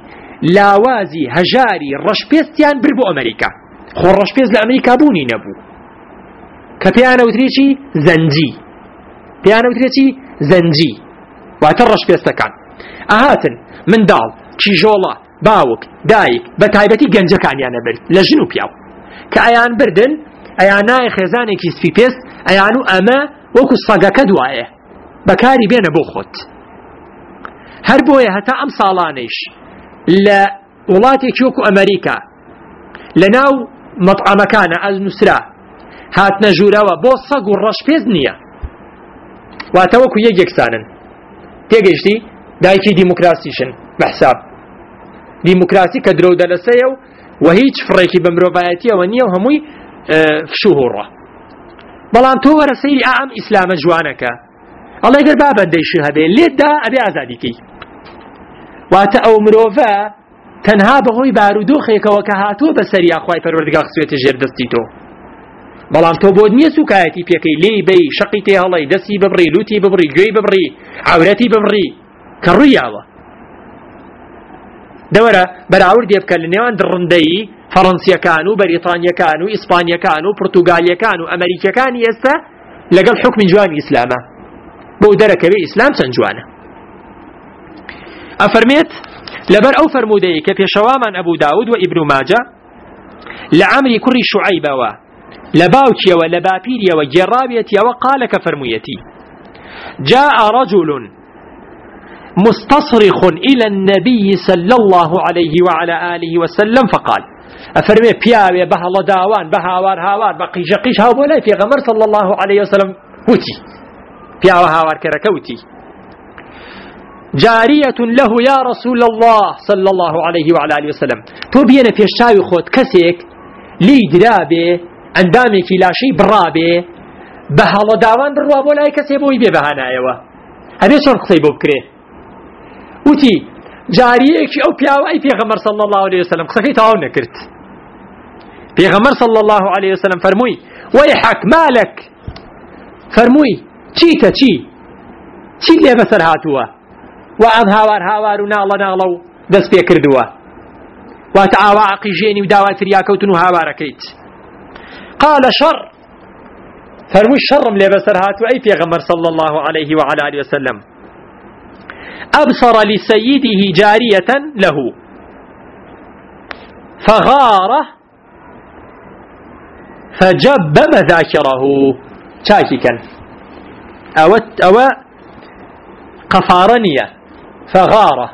لاوازی هەژاری ڕەشپێستیان بر بۆ ئەمریکا. خۆ ڕەشپێست لە ئەمریکا بوونی نەبوو کە پێیانەوترێکی زەنجی، پێیانەوترێکی زەنجی واتە ڕەشپێستەکان. ئاهاتن منداڵ، کیژۆڵە، باوک، دایک، بە تایبەتی گەنجەکانیانە برد لە ژن و پیاو کە ئەیان بردن ئەیان نایە خێزانێکی سپی پێست ئەیان و ئەمە وەکو سەگەکە دوایە بەکاری بێنە بۆ خۆت. هەر بۆیە هەتا ئەم ساڵانەیش لە وڵاتێکی وەکو ئەمریکا لە ناو مەطعەمەکانە ئەنووسرا هاتنە ژوورەوە بۆ سەگ و ڕەشپێست نییە، واتە وەکو یەکێکسانن. تێگەیشتی دایکی دیموکراسیشن بەحساب دیموکراسی کە درۆ دەلەسەیە و هیچ فڕێکی بە مرۆڤایەتیەوە نییە و هەمووی فشوهوڕە. بەڵام تۆ وەرە سەیری ئەم ئیسلامە جوانەکە ئەڵێ گەر بابەندەیشی هەبێ لێتدا ئەبێ ئازادیکەی. واتە ئەو مرۆڤە تەنها بەهۆی بارودۆخێکەوە کە هاتووە بەسەریا خوای پەروەردگار خسوێتە ژێر دەستی تۆ، بەڵام تۆ بۆت نییە سوکایەتی پێکەی لێی بەی شەقی تێ هەڵی دەستی ببڕی لوتی ببڕی گوێی ببڕی عەورەتی ببڕی کە ڕوویاوە. دەوەرە بەراوردێ بکە لە نێوان دڕندەی فەڕەنسیەکان و بەریتانیەکان و ئیسپانیەکان و پورتوگالیەکان و ئەمریکیەکانی ئێستا لەگەڵ حکمی جوانی ئیسلامە بۆ دەرەکەوێ ئیسلام چەند جوانە. ئەفەرمێت لەبەر ئەو فەرمودەیە کە پێشەوامان ئەبوو داود و ئیبن ماجە لە عەمری کوڕی شوعەیبەوە لە باوکیەوە لە باپیریەوە گێڕاوێتیەوە قالە کە فەرموویەتی جاء رجل مستصرخ إلى النبي صلى الله عليه وعلى آله وسلم فقال أفرمي بياوي بهلا داوان بهاوار هاوار بقيش قيش هاو بولاي في غمر صلى الله عليه وسلم وتي بياوي هاوار كركوتي جارية له يا رسول الله صلى الله عليه وعلى آله وسلم تو بينا في الشاوي خود كسيك لي درابي اندامي كي لا شيء برابي بهلا داوان بروا بولاي كسيبوي ببهانا ايوه هذا شرط قصيبو بكري وتي جاريك أو بياو أي پیغمبر صلى الله عليه وسلم قصكي تاو نكرت پیغمبر صلى الله عليه وسلم فرموي ويحك مالك فرموي چيتا چي لي بسر هاتوا وأم هاوار وناڵە دەست پێ کردووە واتە ئاوا عەقیژێنی و داوای فریاکەوتن و هاوارەکەیت. قال شر فرموي شرم لي بسر هاتوا أي پیغمبر صلى الله عليه وعلى آله وسلم أبصر لسيده جارية له فغاره فجب مذاكره شاككا أو قفارنية فغاره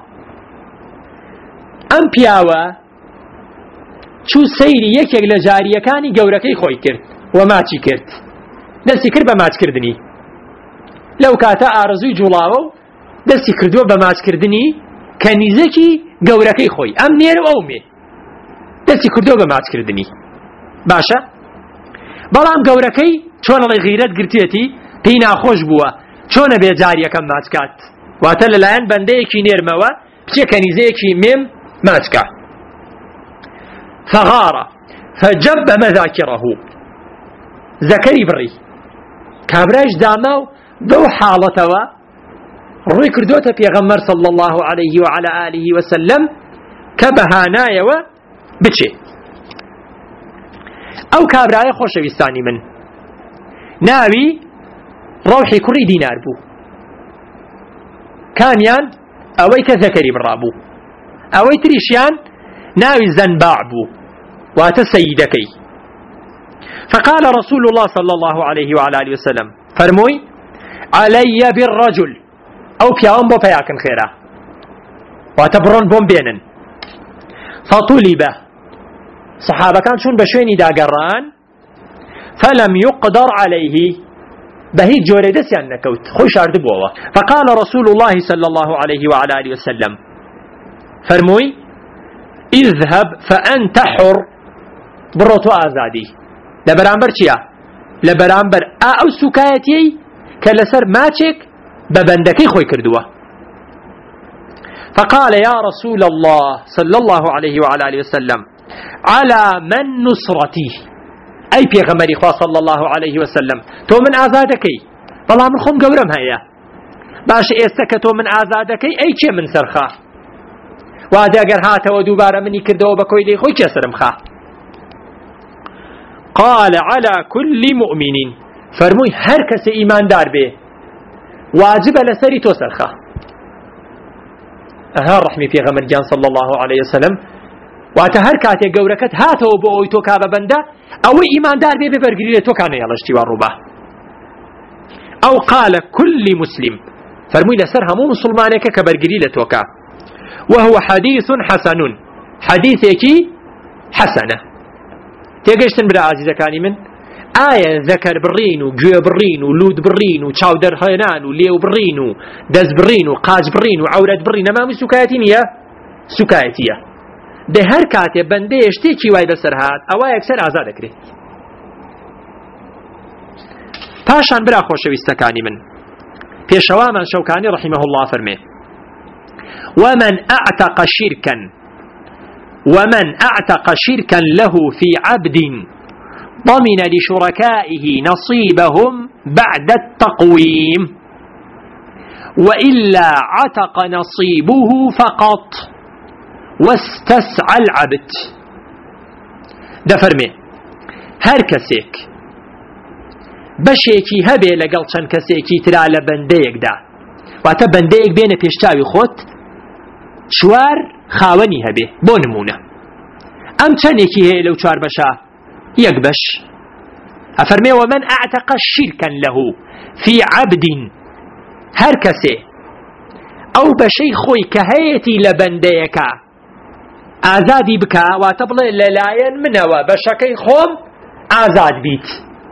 أم بياوة شو سيري يكيك لجارية كاني قوركي خوي كرت وماتي كرت دسي كرت بمات كردني لو كاتا آرزوي جولاو دەستی کردووە بە ماچکردنی کەنیزەکی گەورەکەی خۆی ئەم نێر و ئەومێ دەستی کردووە بە ماچکردنی باشە. بەڵام گەورەکەی چۆنەڵی غیرەت گرتێتی پێی ناخۆش بووە چۆنە بێ جاریەکەم ماچکات واتە لەلایەن بەندەیەکی نێرمەوە بچێ کەنیزەیەکی مێم ماچکا. فغارە فجب مذاكره زەکەری بڕی کابراش داما و بەو حاڵەتەوە ڕووی کردوتە پێغەمبەر صلى الله عليه وعلى آله وسلم کە بەهانایەوە بچێ. ئەو کابرایە خۆشەویستانی من ناوی ڕەوحی کوڕی دینار بوو، کامیان ئەوەی کە زەکەری بڕابوو، ئەوەی تریشیان ناوی زەنباع بوو واتە سەیدەکەی. فقال رسول الله صلى الله عليه وعلى آله وسلم فرمووی علي بالرجل ئەو پیاوەم بۆ پەیاکن خێرا واتە بڕۆن بۆم بێنن. فطولبە صحابەکان چون بە شوێنی داگەڕان فلم يقدر عليه بە هیچ جۆرێ دەستیان نەکەوت خۆی شاردبووەوە. فقال رسول الله صلى الله عليه وعلى آله وسلم فرمووی اذهب فأنت حر بڕۆ تۆ ئازادی. لە بەرامبەر چییە؟ لە بەرامبەر ئەو سوکایەتی کە لەسەر ماچێک ببندكي خوي كردوه. فقال يا رسول الله صلى الله عليه وعلى آله وسلم على من نصرتي أي پیغمبري خواه صلى الله عليه وسلم تو من آزادكي بلا من خم قورم هيا باش استك تو من آزادكي أي چه من سرخا واتە ئەگەر هاتەوە دووبارە منی کردەوە بە کۆی لێی خۆی کێ سەرم خا. قال على كل مؤمن فرمووی هەر کەسێ ئیماندار بێ واجبە لەسەری تۆ سەرخا. ئەها ڕەحمی پێغەمبەرگیان صلی الله عليه وسلم واتە هەر کاتێک گەورەکەت هاتەوە بۆ ئەوی تۆ کا بە بەندە ئەوەی ئیماندار بێ ببەرگری لێ تۆ کانە هێڵشتی وا ڕووبە. ئەو قال كل مسلم فرمووی لەسەر هەموو مسلمانێکە کە بەرگری لە تۆکە. وهو حديث حسن حديثێکی حەسەنە. تێگەشتن برا عزیزەکانی من ئایا ذەکەر بڕین و گوێ بڕین و لود بڕین و چاو دەرهێنان و لێو بڕین و دەست بڕین و قاج بڕین و عەورەت بڕین ئەمامی سوکایەتی نییە؟ سوکایەتیە. دە هەر کاتێ بەندەیە شتێکی وای بەسەر هات ئەوە یەکسەر ئازا دەکرێت. پاشان برا خۆشەویستەکانی من پێشەوامان شەوکانی ڕەحیمەه الله فەرمێ ومن أعتق شركا له في عبد ضمن لشركائه نصيبهم بعد التقويم وإلا عتق نصيبه فقط واستسعى العبد. دفرمي هر كسيك بەشێکی هەبێ لەگەڵ چەند کەسێکی ترا لە بەندەیەکدا واتە بەندەیەک بێنە پێشچاوی خۆت چوار خاوەنی هەبێ بۆ نمونە ئەم چەندێکی هەیە لەو چوار بەشە یەک بەش ئەفەرمێ ومن أعتق شركا له في عبد هەر کەسێ ئەو بەشەی خۆی کە هەیەتی لە بەندەیەکە ئازادی بکە واتە بڵێ لەلایەن منەوە بەشەکەی خۆم ئازاد بیت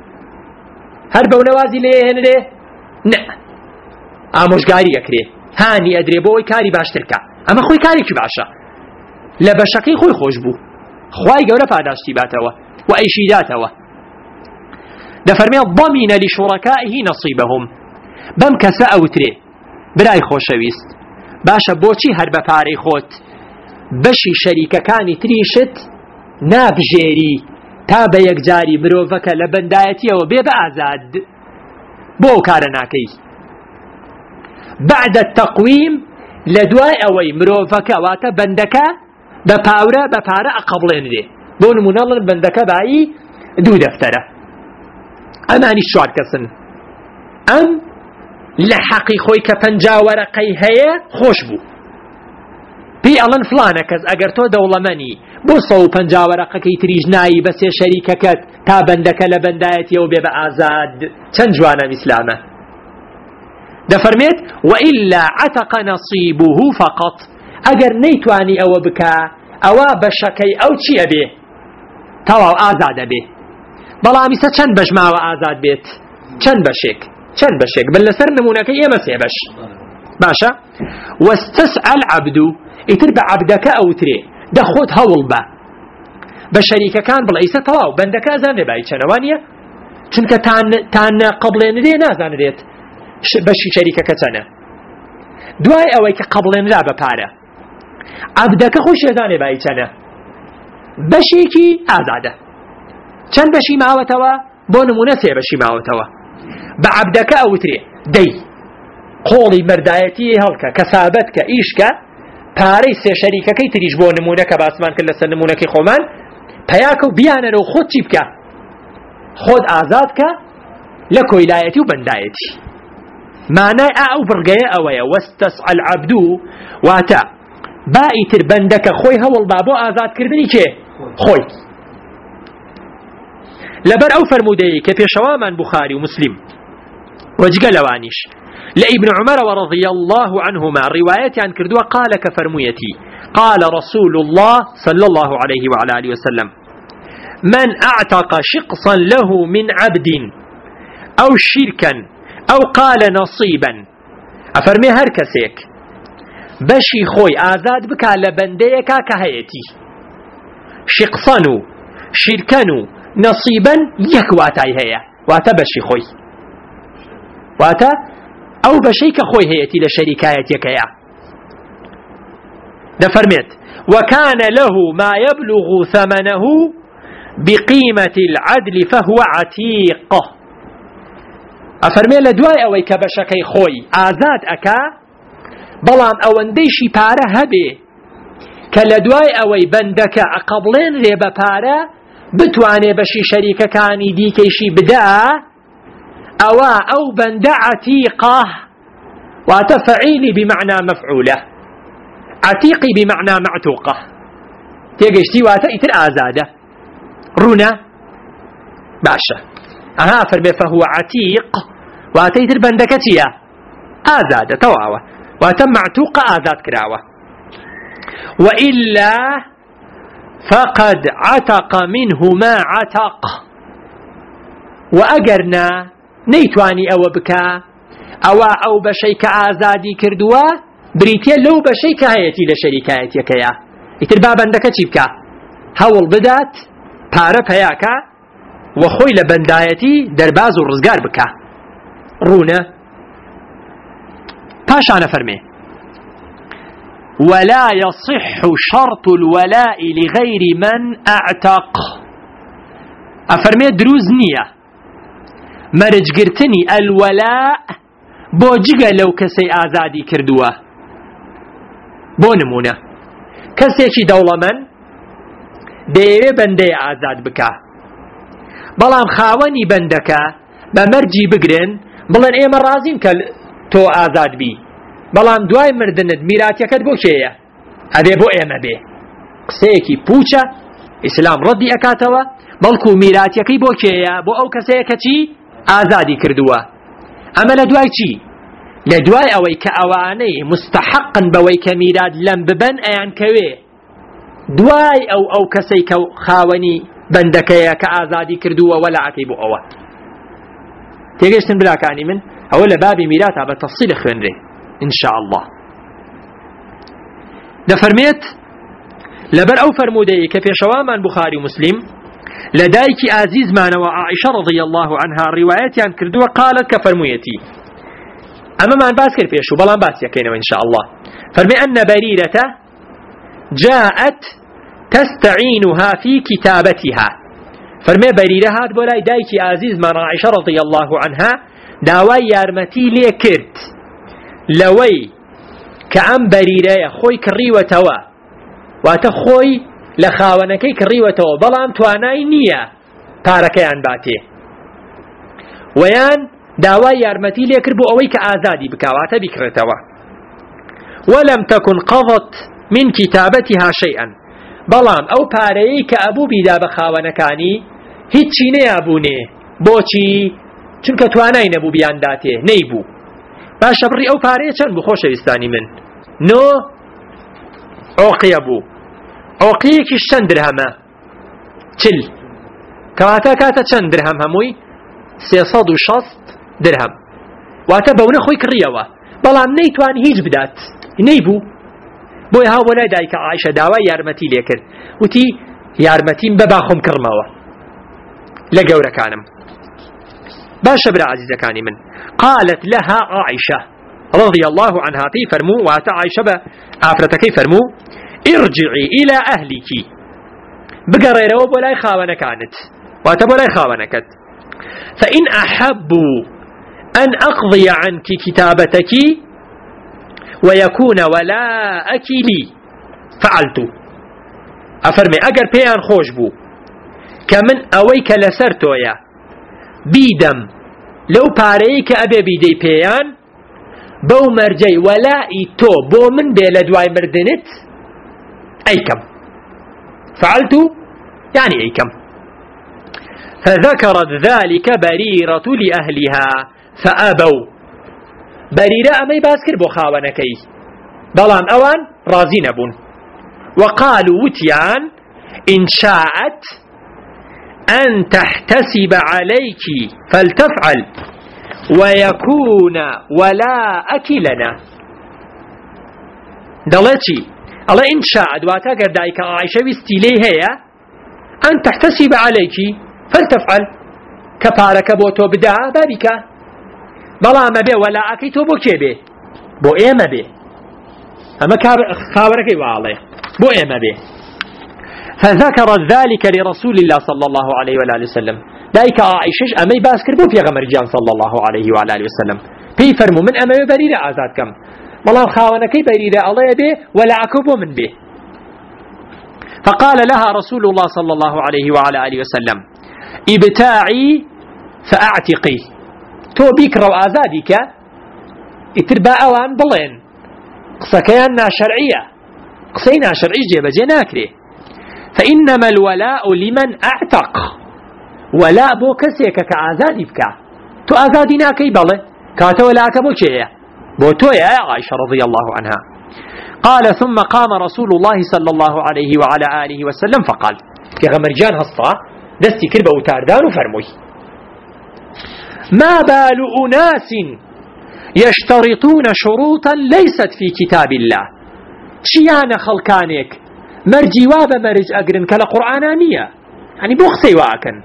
هەر بەونەوازی لێ هێنرێ نە ئامۆژگاری ئەکرێ هانی ئەدرێ بۆ ئەوی کاری باشترکە ئەمە خۆی کارێکی باشە لە بەشەکەی خۆی خۆش بوو خوای گەورە پاداشتی باتەوە و ئەیشی داتەوە. دەفەرمێ ضمن لشركائه نصيبهم بەم کەسە ئەوترێ برای خۆشەویست باشە بۆچی هەر بە پارەی خۆت بەشی شەریکەکانی تریشت نابژێری تا بە یەکجاری مرۆڤەکە لە بەندایەتیەوە بێ بە ئازاد بۆ ئەو کارە ناکەی. بعد التقویم لە دوای ئەوەی مرۆڤەکە واتە بەندەکە بە پاورە بە پارە ئەقەبڵێنرێ بۆ نمونەڵن بەندەکە بایی 2 دەفتەرە ئەمانی 4 کەسن ئەم لە حەقی خۆی کە 50 وەرەقەی هەیە خۆش بوو پێی ئەڵەن فلانە کەس ئەگەر تۆ دەوڵەمەنی بۆ 150 وەرەقەکەی تریژ نایی بەسێ شەریکەکەت تا بەندەکە لە بەندایەتیەوە بێ بە ئازاد چەند جوانە ئیسلامە. دەفەرمێت وئیلا عتق نصیبه فقط ئەگەر نەیتوانی ئەوە بکە ئەوە بەشەکەی ئەو چییە بێ تەواو ئازادە بێ بەڵامیسە چەند بەش ماوە ئازاد بێت چەند بەشێک بن لەسەر نمونەکەی ئێمە 3 بەش باشە. واستسعى العبد ئیتر بە عەبدەکە ئەوترێ دەخۆت هەوڵ بە شەریکەکان بڵێ ئیسە تەواو بەندەکە ئازانێ بای چەنەوانیە چونکە تان قبڵێنرێ نازانرێت بەشی شەریکەکە چەنە دوای ئەوەی کە قبڵێنرا بە پارە عەبدەکە خۆی شێزانێ بای چەنە بەشێکی ئازادە چەند بەشی ماوەتەوە بۆ نمونە 3 بەشی ماوەتەوە بە عەبدەکە ئەوترێ دەی قۆڵی مەردایەتی هەڵکە کەسابەتکە ئیشکە پارەی 3 شەریکەکەی تریش بۆ نمونە کە باسمان کرد لەسەر نمونەکەی خۆمان پەیاکە و بیانەرە و خۆت چی بکە خۆت ئازادکە لە کۆیلایەتی و بەندایەتی مانای ئەو بڕگەیە ئەوەیە واستسعى العبد واتە با ئیتر بەندەکە خۆی هەوڵ با بۆ ئازادکردنی کێ خۆی لەبەر ئەو فەرمودەیە کە پێشەوامان بوخاری و مسلم وەجگە لەوانیش لابن عمر ورضي الله عنهما روايتي عن كردوا قال كفرميتي قال رسول الله صلى الله عليه وعلى آله وسلم من أعتق شقصا له من عبد أو شركا أو قال نصيبا أفرمي هركسيك بشي خوي آزاد بكا لبنديكا كهيتي شقصانو شركانو نصيبا يكواتاي هيا واتا بشي خوي واتا أو بشيك خوي هيتي لشركايتك يا دفرمت وكان له ما يبلغ ثمنه بقيمة العدل فهو عتيق أفرمي لدواي أوي كبشكي خوي آزاد أكا بلان أونديشي باره هبي كالدواي أوي بندك قبلين ريبا بارا بتواني بشي شريكة كاني دي كيشي بدا أو بند عتيقة وتفعيلي بمعنى مفعولة عتيقي بمعنى معتوقة تيجيشتي واتئتر آزادة رونا باشا فرمي فهو عتيق واتئتر بندكتيا آزادة تواوة واتم معتوقة آزاد كراوة وإلا فقد عتق منه ما عتق وأجرنا نيتواني أو بكا أو بشيك آزادي كردوا بريتيا لو بشيك هايتي لشريكايتي كيا يتربا بندك تشيبكا هاول بدات بارب هياكا وخوي لبندايتي درباز ورزقار بكا رونا باش أنا فرمي ولا يصح شرط الولاء لغير من اعتق أفرمي دروز نية مرج قرتني الولاء بوجيغا لو كسي آزادي كردوا بونمونا كسيكي دولة من ديوي بندي آزاد بكا بلام خاوني بندكا بمرجي بقرن بلان ايما رازين تو آزاد بي بلام دواي مردند ميراتيكت بو كيه ابي بو ايما بي قسيكي بوچا اسلام ردي اكاتوا بلكو ميراتيكي بو كيه بو او كسيكتي آزادي كردوا اما لدواي چي لدواي اوي كاواني مستحقا بوي كميراد لم ببن ايان كوي دواي او كسيك خاوني بندكيا كآزادي كردوا ولا عكيبو اوه تيجيشتن بلا كاني من اولا بابي ميراتها بتفصيل خنري إن شاء الله نفرميت لبر أو فرمودي كفي شوامان بخاري مسلم لدايك عزيز معنا وعائشة رضي الله عنها روايتي عن كردوة قالت كفرميتي أما ما نباسكر فيه شو بلان باس يكينوا إن شاء الله فرمي أن بريرة جاءت تستعينها في كتابتها فرمي بريرة هاد بولاي دايك عزيز معنا عائشة رضي الله عنها داوي يارمتي ليكرت لوي كأم بريرة خوي كريوتوا واتخوي لخاونكي كريوتوا بلام تواناي نية تاركيان باتي ويان داوای یارمەتی لێکرد بۆ ئەوەی کە ئازادی بکاواتە بیکڕێتەوە ولم تكن قضت من كتابتها شيئا بەڵام ئەو پارەیەی کە ئەبوو بیدا بە خاوەنەکانی هیچی نەیابوونێ بۆچی چونکە توانای نەبوو بیانداتێ نەیبوو باشە بڕی ئەو پارەیە چەند بوو خۆشەویستانی من نۆ عۆقیە بوو عۆقیەکیش چەند درهەمە چل کەواتە کاتە چەند درهەم هەمووی 360 درهم واتە بەونە خۆی کڕیەوە بەڵام نەیتوانی هیچ بدات نەیبوو بۆی هاو بۆ لای دایکە عایشە داوای یارمەتی لێ کرد وتی یارمەتیم بە باخۆم کڕمەوە لە گەورەکانم باشە برا عزیزەکانی من قالت لها عائشة رضي الله عنها تي فرمو واتا عائشة بآفرتكي فرمو ارجعي إلى أهلك بقريرو بولاي خاونة كانت واتا بولاي خاونة فإن أحبوا أن أقضي عنك كتابتك ويكون ولاءك لي فعلت أفرمي أجر بيان خوش بو كمن أويك لسرتويا بيدم لو باريك أبي بيدي بيان بو مرجي ولائي تو بو من بيلا دواي مردنت أيكم فعلت يعني أيكم فذكرت ذلك بريرة لأهلها فأبوا بريرة أمي باسكر بو خاونكي بلان أوان رازين بون وقالوا وتيان إن شاءت أن تحتسب عليك فلتفعل ويكون ولاءك لنا دلتي الله إن شاءت واتاكر دايك عائشة وستيلي هي أن تحتسب عليك فلتفعل كفارك بوتو بدا بابك بلا ما بي ولا اكيتو بو كيبي بو ايما بي اما خابرك والله بو ايما بي فذكرت ذلك لرسول الله صلى الله عليه وآله وسلم ذلك عائشة امي باسكر بو في غمرجان صلى الله عليه وآله وسلم في فرمو من امي بريرة آزاد كم بلا خاونكي بريرة الله بي ولا اكبو من بي فقال لها رسول الله صلى الله عليه وعلى آله وسلم ابتاعي فأعتقي تو بكر وآزادك اتربا أوان بلين قصكيان شرعية قصينا شرعي جيبجي ناكري فإنما الولاء لمن أعتق ولاء بو كسيك كآزادي بكا تو آزادي ناكي بله كاتو ولاك بو كيه بو تو يا عائشة رضي الله عنها. قال ثم قام رسول الله صلى الله عليه وعلى آله وسلم فقال في غمرجان هصا دستي كربة وتاردان وفرموي ما بال أناس يشترطون شروطا ليست في كتاب الله شيان خلقانك مرجي وابا مرج أقرن كلا قرآنانية يعني بوخسي واكن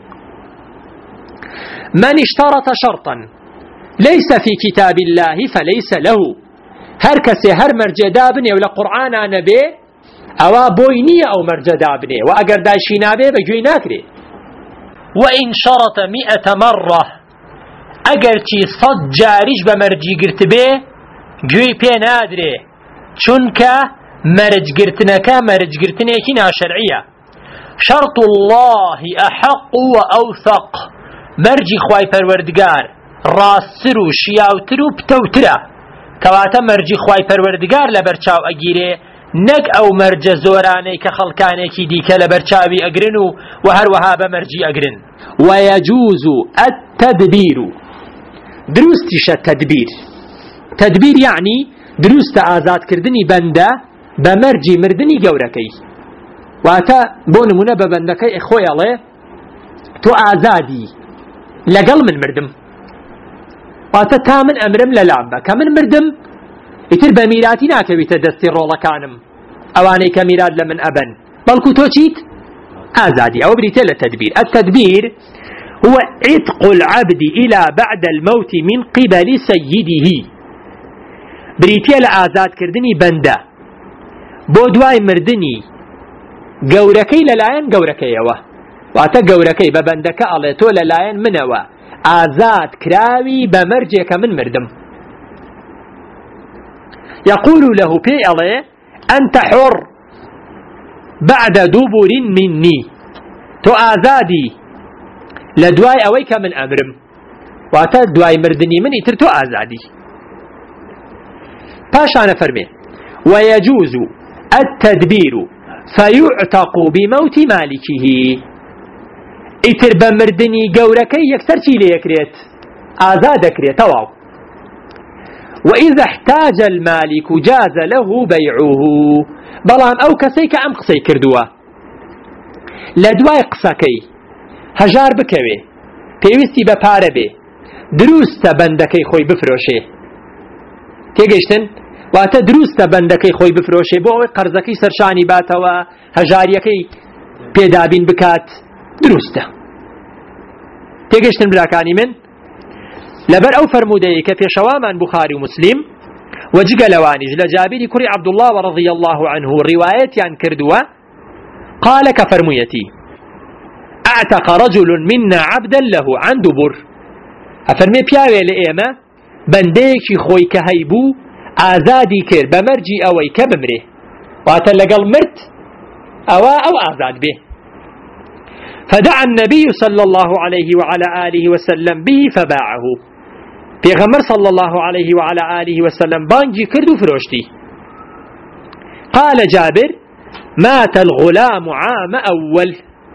من اشترط شرطا ليس في كتاب الله فليس له هر كسي هر مرجع دابني ولا قرآن نبي أو بوينية أو مرجع دابني وأقر داشي نبي بجوي ناكري وإن شرط 100 مرة أقر تي صد جاريش بمرجي قرت بي جوي بي نادري چونك مرج قرتنكا مرج قرتنكينا شرعية شرط الله أحق وأوثق مرجي خواي پروردگار راسترو شياوترو بتوترا كواتا مرجي خواي پروردگار لبرچاو اگيري نك او مرج زوراني كخلقاني كي ديك لبرچاوي اگرنو وهر وهابا مرجي اگرن. ويجوز التدبير دروستش التدبير تدبير يعني دروست آزاد كردني بنده بمرجي مردني جوركي واتا بونمونا ببندكي اخوي الله تو آزادي لقل من مردم واتا تامن امرم للعبه كمن مردم يتر بميراتي ناكوي تدستي رولا كانم اواني كميراد لمن ابن بلكو توشيت آزادي او بريتل التدبير. التدبير هو عتق العبد الى بعد الموت من قبل سيده بريتل آزاد كردني بنده بودواي مردني قوركي للاين قوركي يوه واتا قوركي ببندك أليتو للاين منوا آزاد كراوي بمرجك من مردم يقول له بي ألي أنت حر بعد دبر مني تو آزادي لدواي أويك من أمرم واتا دواي مردني من إتر تو آزادي باش أنا فرمي ويجوز التدبير فيعتق بموت مالكه إتر بمردني قوركي يكسر شي ليكريت آزاد كريت تواو. وإذا احتاج المالك جاز له بيعه بلان أو كسيك أم قصي كردوا لدواي قصكي هجار بكوي پێویستی بە پارە بێ دروستە بەندەکەی خۆی بفرۆشێ تێگەیشتن واتە دروستە بەندەکەی خۆی بفرۆشێ بۆ ئەوەی قەرزەکەی سەرشانی باتەوە هەژاریەکەی پێدابین بکات دروستە تێگەیشتن براکانی من لەبەر ئەو فەرموودەیە کە پێشەوامان بوخاری و مسلیم وجگە لەوانیش لە جابری کوڕی عەبدوڵڵاه رضی الله عنه ڕیوایەتیان کردووە قال كفرميتي اعتق رجل منا عبدا له عن دبر افرمي بياوي لئيما بنديكي خوي كهيبو آزادي كير بمرجي اوي كبمره واتلقل مرت او آزاد به فدعا النبي صلى الله عليه وعلى آله وسلم به فباعه پیغمبر صلى الله عليه وعلى آله وسلم بانجي كردو فروشتي قال جابر مات الغلام عام أول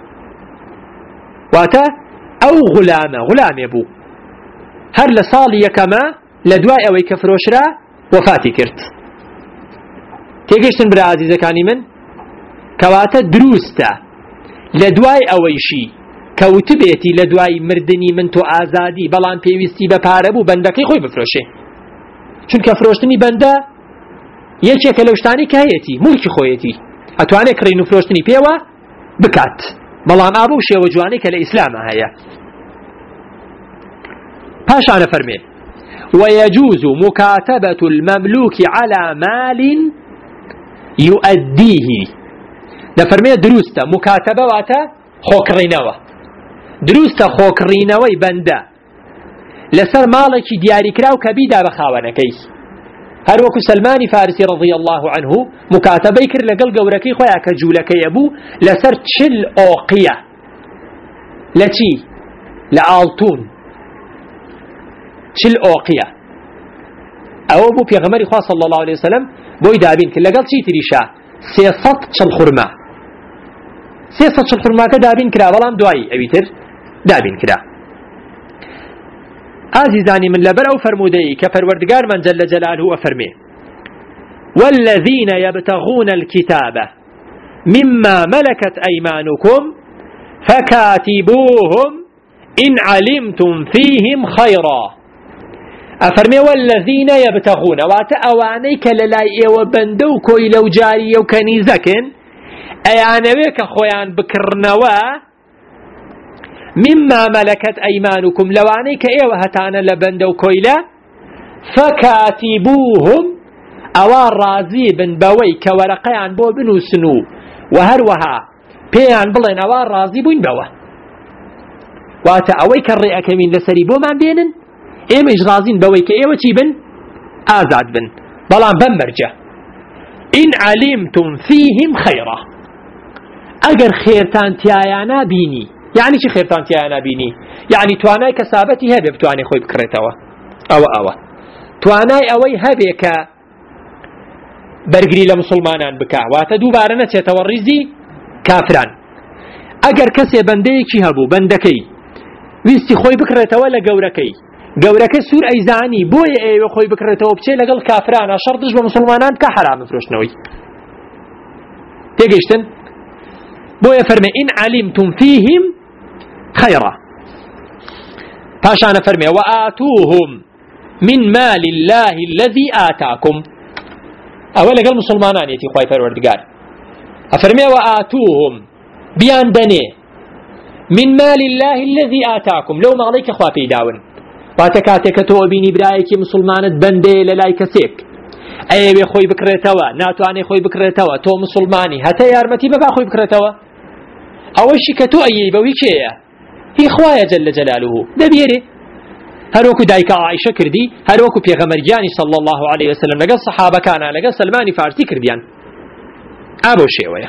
واتا أو غلام يبو هر لصالي كما لدواء أو كفروشرا وفاتي كرت تيجيشتن برا عزيزة كاني من كواتا دروستا لدواء أويشي كوتبيتي لدواء مردني من تو آزادي بلان بيويستي بپاربو بندكي خوي بفروشه چون كفروشتني بندا يچيك لوشتاني كهيتي ملكي خويتي اتواني كرينو فروشتني بيوا بكات بلان ابو شيو جواني كلا اسلام هيا باش انا فرمي ويجوز مكاتبة المملوك على مال يؤديه نفرمي دروستا مكاتبة واتا خوكرينوا دروستا خوكرينوا بندا لسر مالكي دياري كراو كبيدا بخاونكي هەروەکو سلمانی فارسی رضي الله عنه مكاتبەی کرد لەگەڵ گەورەکەی خۆیان کە جوولەکەی هەبوو لەسەر 40 ئۆقیە لە چی؟ لە ئاڵتون 40 ئۆقیە ئەوە بوو پێغەمبەری خوا صلی الله عليه وسلم بۆی دابین کرد لەگەڵ چی تریشە 300 چڵ خورما 300 چڵ خورماکە دابین کرا بەڵام دوایی ئەوی تر دابین کرا. عزیزانی من لەبەر ئەو فەرمودەی کە پەروەردگارمان جەل جەلاله ئەفەرمێ والذين يبتغون الكتاب مما ملكت أيمانكم فكاتبوهم إن علمتم فيهم خيرا أفرمي والذين يبتغون واتأوانيك للاي وبندو كوي لو جاري وكنيزكن أيانويك خويان بكرنوا مما ملكت أيمانكم لوانيك وهتانا لبندو كويلا فكاتبوهم أوان رازي بن بوي كورقيان بو بنو سنو وهروها بيان بلين أوان رازي بن بوا واتأويك الرئيك من لسري بو من بينن ئێمە ئیجرازین بەوەی کە ئێوە چی بن ئازاد بن بەڵام بەمەرجە ئین عەلیمتم فیهم خەیڕا ئەگەر خێرتان تیایانە بینی یعنی چی خێرتان تیایانە بینی یعنی توانای کەسابەتی هەبێ بتوانێ خۆی بکڕێتەوە ئەوە توانای ئەوەی هەبێ کە بەرگری لە مسلمانان بکە واتە دووبارە نەچێتەوە ڕیزی کافران ئەگەر کەسێ بەندەیەکی هەبوو بەندەکەی ویستی خۆی بکڕێتەوە لە گەورەکە سوور ئەیزانی بۆیە ئێوە خۆی بکڕێتەوە بچێ لەگەڵ کافرانە شەڕدش بە مسلمانان کە حرامە فرۆشتنەوەی تێگەیشتن بۆیە فەرمێ ئین عەلیمتم فیهم خەیڕا پاشانە فەرمێ وآتوهم من مال الله الذي آتاكم ئەوە لەگەڵ مسلمانانێتی خوای پەروەردگار ئەفەرمێ وآتوهم بیان دەنێ من مال الله الذي آتاكم لو ماڵەی کە خوا پێی داون واتە کاتێک کە تۆ بینی برایەکی مسلمانت بەندێ لە لای کەسێک ئەوێ خۆی بکڕێتەوە ناتوانێ خۆی بکڕێتەوە تۆ مسلمانی هەتا یارمەتی بەبا خۆی بکڕێتەوە ئەوەشی کە تۆ ئەیەی بەوی کێیە هی خوایە جەل جەلالوه دەبێرێ هەروەکو دایکە عایشە کردی هەروەکو پێغەمبەرگیانی صلی الله عليه وسلم لەگەڵ سەحابەکانە لەگەڵ سلمانی فارسی کردیان ئابۆ شێوەیە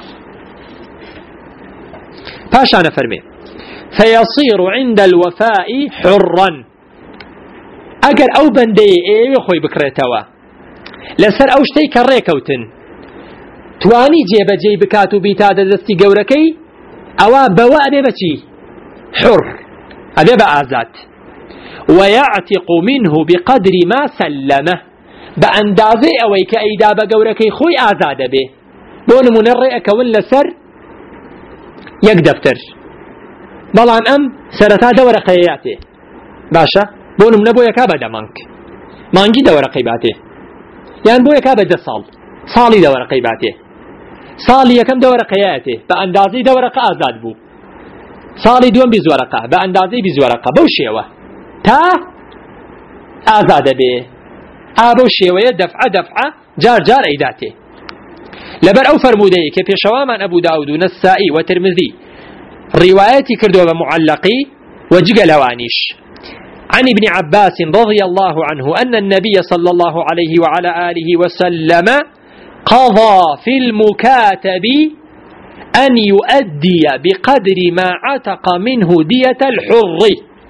پاشانە فەرمێ فيصير عند الوفاء حرا ئەگەر ئەو بەندەیە ئێوە خۆی بکڕێتەوە لەسەر ئەو شتەی کە ڕێکەوتن توانی جێبەجێی بکات و بیتادە دەستی گەورەکەی ئەوە بەوە ئەبێ بەچی حر ئەبێ بە ئازاد ويعتق منه بقدر ما سلمه بأندازي أوي كأيدا بقوركي خوي آزاد به بون منرئ كون لسر يك دفتر بلان أم سرتا دورقياته باشا بون من بو يكابا دمانك مانجي دورقيباته يعني بو يكابا دسال صالي دورقيباته صالي يكم دورقياته بأندازي دورق آزاد بو صالي دوم بزورقه بأندازي بزورقه بوشيوه تا آزاد به آبو شێوەیە دەفعە جار ئەیداتێ لەبەر ئەو فەرمودەیە کە پێشەوامان ئەبوو داود و نەسائی و ترمذی ڕیوایەتی کردووە بە معلقی و جگە لەوانیش عن ابن عباس رضي الله عنه أن النبي صلى الله عليه وعلى آله وسلم قضى في المكاتب أن يؤدي بقدر ما عتق منه دية الحر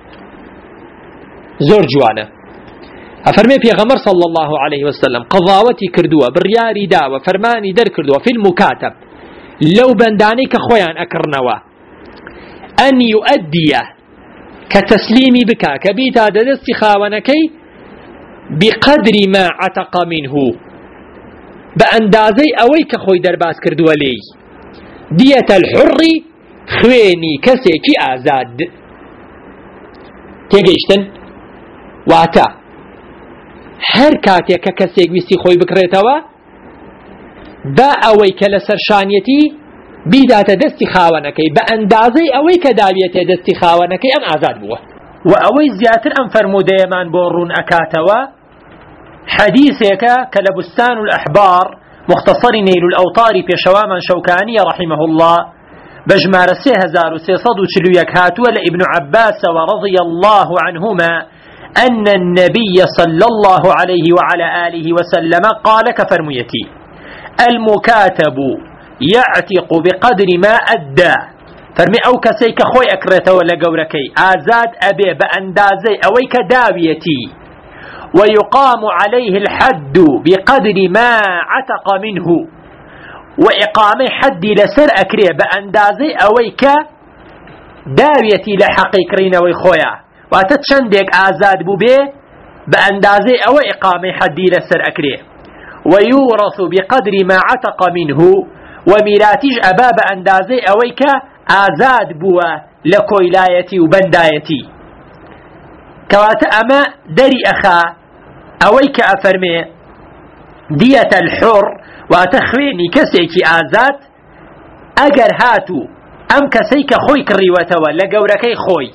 زۆر جوانە ئەفەرمێ پێغەمبەر صلی الله عليه وسلم قضاوەتی کردووە بڕیاری داوە فەرمانی دەرکردووە فی المکاتب لەو بەندانەی کە خۆیان ئەکڕنەوە ئەن یؤدیە کە تەسلیمی بکا کە بیتا دەدەستی خاوەنەکەی بقدری ما عتق منه بە ئەندازەی ئەوەی کە خۆی دەرباز کردووە لێی دیەتە الحڕی خوێنی کەسێکی ئازاد تێگەیشتن واتە هەر کاتێک کە کەسێک ویستی خۆی بکڕێتەوە با ئەوەی کە لە سەرشانیەتی بیداتە دەستی خاوەنەکەی بە ئەندازەی ئەوەی کە داویێتێ دەستی خاوەنەکەی ئەم ئازاد بووە و ئەوەی زیاتر ئەم فەرمودەیەمان بۆ ڕوون ئەکاتەوە حەدیثێکە کە لە بستان الأحبار مختصری نەیل الأوطاری پێشەوامان شەوکانیە رحمه الله بجمار 3341 هاتووە لە ابن عباس ورضي الله عنهما أن النبي صلى الله عليه وعلى آله وسلم قال كفرميتي المكاتب يعتق بقدر ما أدى فرمي أو كسيك خوي أكرته ولا قوركي آزاد أبي بأندازي أويك داويتي ويقام عليه الحد بقدر ما عتق منه وإقامة حد لسر أكري بأندازي أويك داويتي لحقيقرين ويخويا واتتشندك آزاد ببي بأندازي أو إقامة حد لسر أكري ويورث بقدر ما عتق منه وميراتيج أبا بأندازي أويك آزاد بوا لكويلايتي وبندايتي كوات أما دري أخا أويك أفرمي دية الحر واتخويني كسيكي آزاد أجر هاتو أم كسيك خوي كريوتوا لقوركي خوي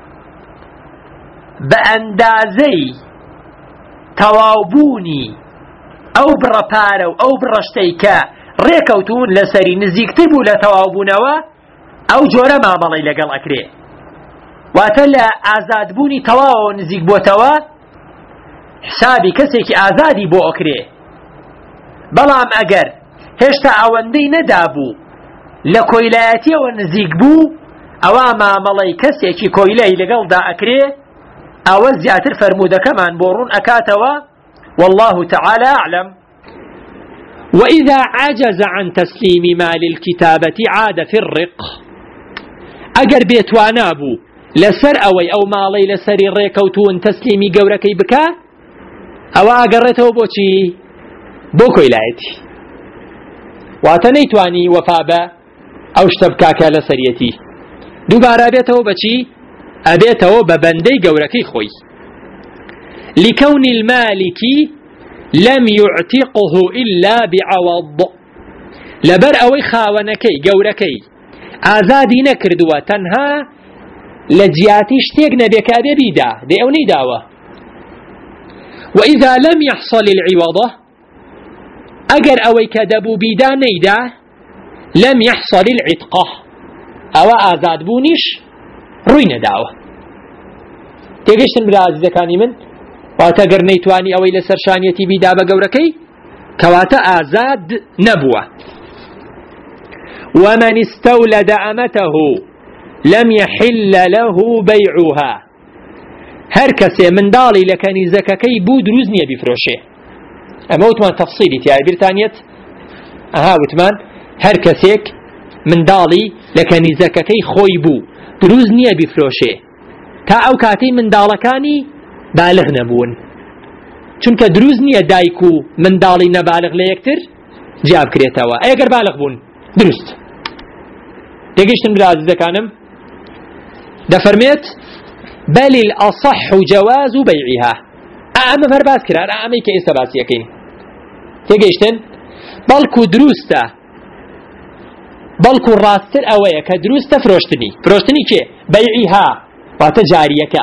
بأندازي تواوبوني أو برپارو أو برشتيكا ريكوتون لسري نزيكتبو لتواوبونوا أو جورا معاملي لقل أكري واتلا آزاد بوني تواو نزيك بوتوا حسابي كسيكي آزادي بو أكري بلام أجر هشتا أوندي ندابو لكويلاتي ونزيك بو أواما ملي كسيكي كويلاي لقل دا أكري أو زياتر فرمودة كمان بورون أكاتوا والله تعالى أعلم. وإذا عجز عن تسليم مال الكتابة عاد في الرق أجر بيتوانابو لسر أوي أو مالي لسر الريكوتون تسليمي قوركي بكا أو أقرته بوشي بوكويلاتي واتنيتواني وفابا أو اشتبكاكا لسريتي دوبارا بيته بچي أبيته ببندي قوركي خوي لكون المالك لم يعتقه إلا بعوض لبر أوي خاونكي قوركي آزادي نكردوا تنها لجياتي اشتيقنا بكابي بيدا دي أوني داوة. وإذا لم يحصل العوضة أجر أوي كدبو بيدا نيدا لم يحصل العتقة أو آزاد بونيش روين داوة تيجيشتن بلا عزيزة كاني من واتقر نيتواني أوي لسرشانيتي بيدا بقوركي كواتا آزاد نبوة. ومن استولد أمته لم يحل له بيعها هركسي من دالي لكني زكاكي بود روزنية بفروشه أما وتمان تفصيلي تيار بريطانية وتمان هركسيك من دالي لكني زكاكي خويبو دروزنية بفروشه تا أو كاتي من دالكاني بالغ نبون چونك دروزنية دايكو من دالي نبالغ ليكتر جاب كريتاوا ايقر بالغ بون درست تيجيشتن بلا عزيزة كانم دفرميت بل الأصح جواز بيعها أما فرباس كرار أما كيسا باس يكين تيجيشتن بلكو دروستا بلكو راستر أويا كدروستا فروشتني كي بيعها واتجاريك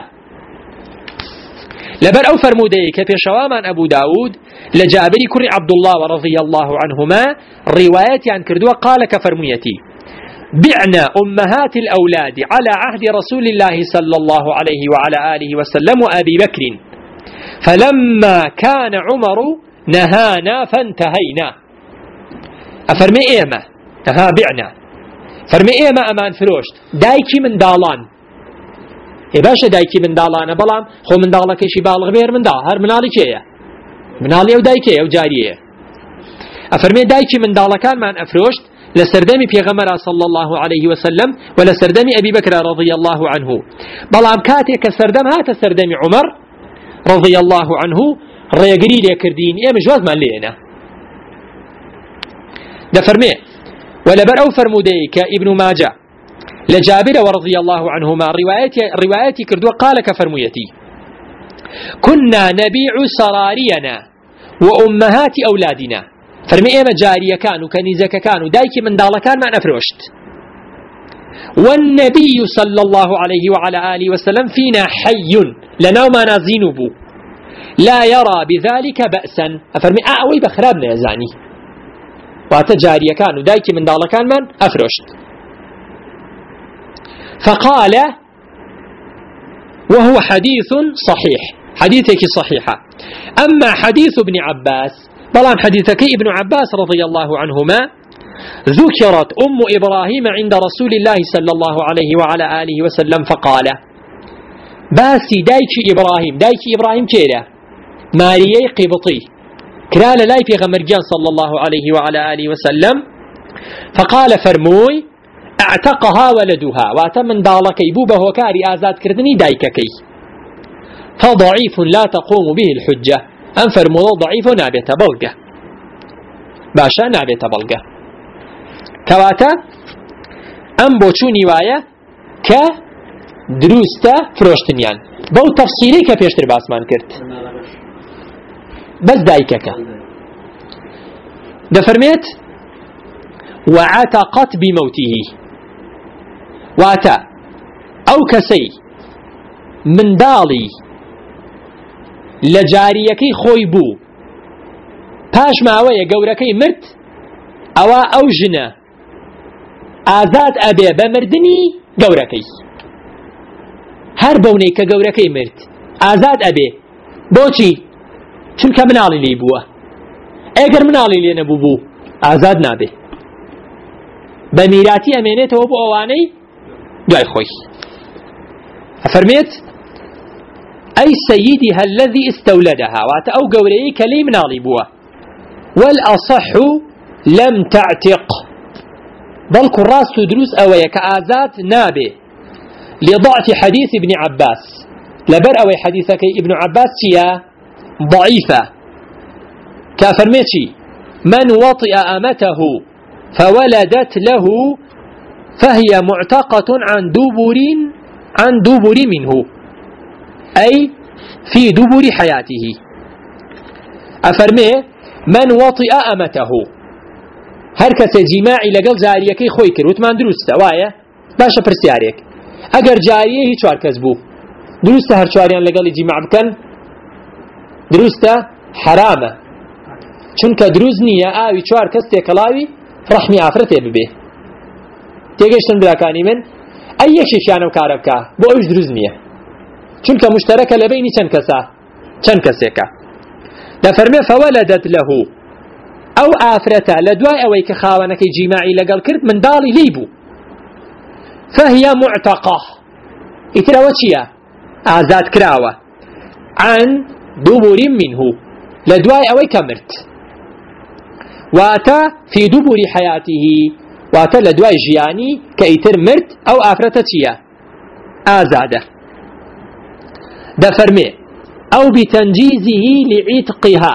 لبر أو فرمودي كفي شوامان أبو داود لجابري كري عبد الله رضي الله عنهما روايات عن كردوة قال كفرميتي بعنا أمهات الأولاد على عهد رسول الله صلى الله عليه وعلى آله وسلم وأبي بكر فلما كان عمر نهانا فانتهينا أفرمي إيما بعنا فرمي إيما أمان فروشت دايكي من دالان باشا دايكي من دالان بلام خو من دالك شي بالغ بير من دا هر منالي كيه منالي أو دايكي أو جاريه أفرمي دايكي من دالكان من أفروشت لسردمي پیغمبر صلى الله عليه وسلم ولا سردمي أبي بكر رضي الله عنه بلام كاتي كسردم هات سردمي عمر رضي الله عنه ريقري لي كردين إيه مجواز ما لينا دفرمي ولا برأو فرموديك ابن ماجه لجابر ورضي الله عنهما روايتي كردوا قال كفرميتي كنا نبيع سرارينا وأمهات أولادنا فرمي إيما جارية كانوا كنيزك كانوا دايكي من دالة كان ما نفرشت والنبي صلى الله عليه وعلى آله وسلم فينا حي لنا وما نازين بو لا يرى بذلك بأسا فرمي أعوي بخرابنا يا زاني واتجارية كانوا دايكي من دالة كان من أفرشت فقال وهو حديث صحيح حديثك صحيحة. أما حديث ابن عباس بلان حديثك ابن عباس رضي الله عنهما ذكرت أم إبراهيم عند رسول الله صلى الله عليه وعلى آله وسلم فقال باسي دايك إبراهيم كيلا ماريي قبطي كرال لاي في غمرجان صلى الله عليه وعلى آله وسلم فقال فرموي اعتقها ولدها واتمن دالكي بوبه وكاري آزاد كردني دايككي فضعيف لا تقوم به الحجة أن فرمو ضعيف نابت بلغة باشا نابت بلغة كواتا أم بوچوني وايا ك دروستا فروشتنيان بو تفصيلي كبيشتر باسمان كرت بس دايكك دفرميت وعتقت بموته واتا أو كسي من دالي لجاريكي خويبو پاش ماوية قوركي مرت أوا أو جنا آزاد أبي بمردني قوركي هر بوني كقوركي مرت آزاد أبي بوچي چونك منالي لي بوا اگر منالي لي نبو آزاد نابي بميراتي أمينيته وبو أواني دعي خوي أفرميت أي سيدها الذي استولدها واتأو قوري كلي منالي بوا والأصح لم تعتق بل كراس تدروس أوي كآزات نابي لضعف حديث ابن عباس لبر أوي حديثك ابن عباس يا ضعيفة كافرميتي من وطئ أمته فولدت له فهي معتقة عن دبر منه أي في دبر حياته أفرمي من وطئ أمته هركس جماعي لقل جاريكي خوي كر وتمان دروسته وايا باشا برسياريك اگر جاريه هي چوار كسبو دروسته هر چواريان لقل جماع بكن دروسته حرامه چونك دروز نية آوي چوار كس تيكلاوي رحمي آفرته ببه تيجيشتن براكاني من أي شيشانو كاربكا بو اوش دروز نية چونك مشتركة لبيني چن كسيكا دفرمي فولدت له أو آفرته لدواء أويك خاونك جماعي لقل كرد من دالي ليبو فهي معتقة اتراوتشيا آزاد كراوة عن دبر منه لدواء أويك مرت واتا في دبر حياته واتا لدواء جياني كإتر مرت أو آفرتتشيا آزاده دفرمي أو بتنجيزه لعتقها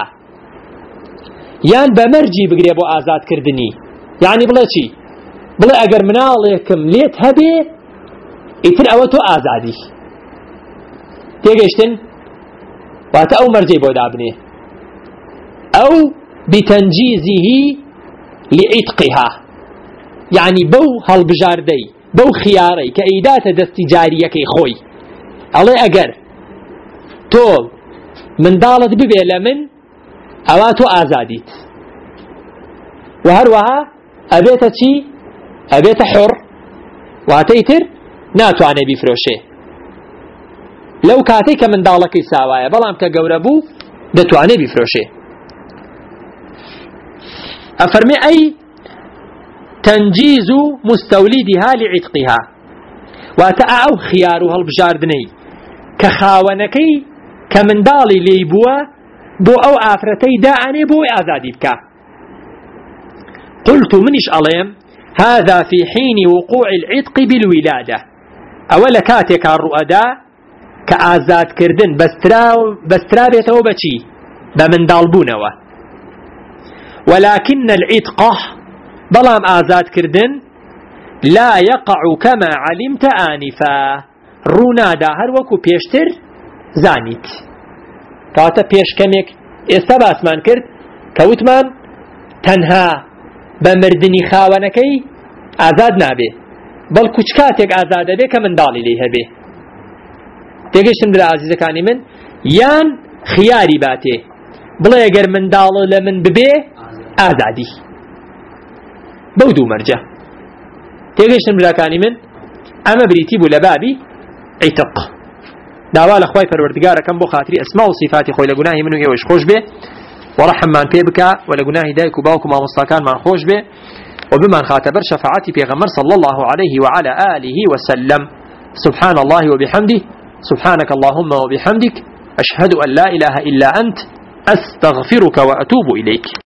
يان بمرجي بقري ابو آزاد كردني يعني بلا چي بلا اگر مناليكم ليت هبي اتر اوتو آزادي تيجيشتن واتا او مرجي بو دابني او بتنجيزه لعتقها يعني بو هالبجاردي بو خياري كايدات دستجارية كي خوي الله اگر تول من دالت ببي لمن اواتو آزاديت وهروها ابيتا چي ابيتا حر واتيتر ناتو عني بفروشه لو كاتيك من دالكي ساوايا بلام كقوربو دتو عني بفروشه افرمي اي تنجيز مستولدها لعتقها واتأعو خيارها البجاردني كخاونكي كمن دالي ليبوا بو او آفرتي داعني بو آزادي بكا قلت منش أليم هذا في حين وقوع العتق بالولادة أولا كاتك الرؤداء كآزاد كردن بسترا بيتو بچي بمن دالبونوا ولكن العتقة بلام آزاد كردن لا يقع كما علمت آنفا رونادا هر وكو بيشتر زانيت كاتا پیش کمک ئێستا باسمان کرد کەوتمان تەنها بە مردنی خاوەنەکەی ئازاد نابێ بەڵکو چ کاتێک ئازادە بێ کە منداڵی لێ هەبێ تێگەیشتم درا عەزیزەکانی من یان خیاری باتێ بڵێ ئەگەر منداڵە لە من ببێ ئازادی بەو دوو مەرجە تێگەیشتم براکانی من ئەمە بریتی بوو لە بابی عیتق داوا لخواي پروردگار كم بو خاطري اسماء وصفات خوي لغناهي منو ايوش خوش به ورحم من بيبكا ولغناهي دايك وباوك ما مستكان من خوش به وبمن خاطبر شفاعتي بيغمر صلى الله عليه وعلى آله وسلم. سبحان الله وبحمده سبحانك اللهم وبحمدك أشهد أن لا إله إلا أنت أستغفرك وأتوب إليك.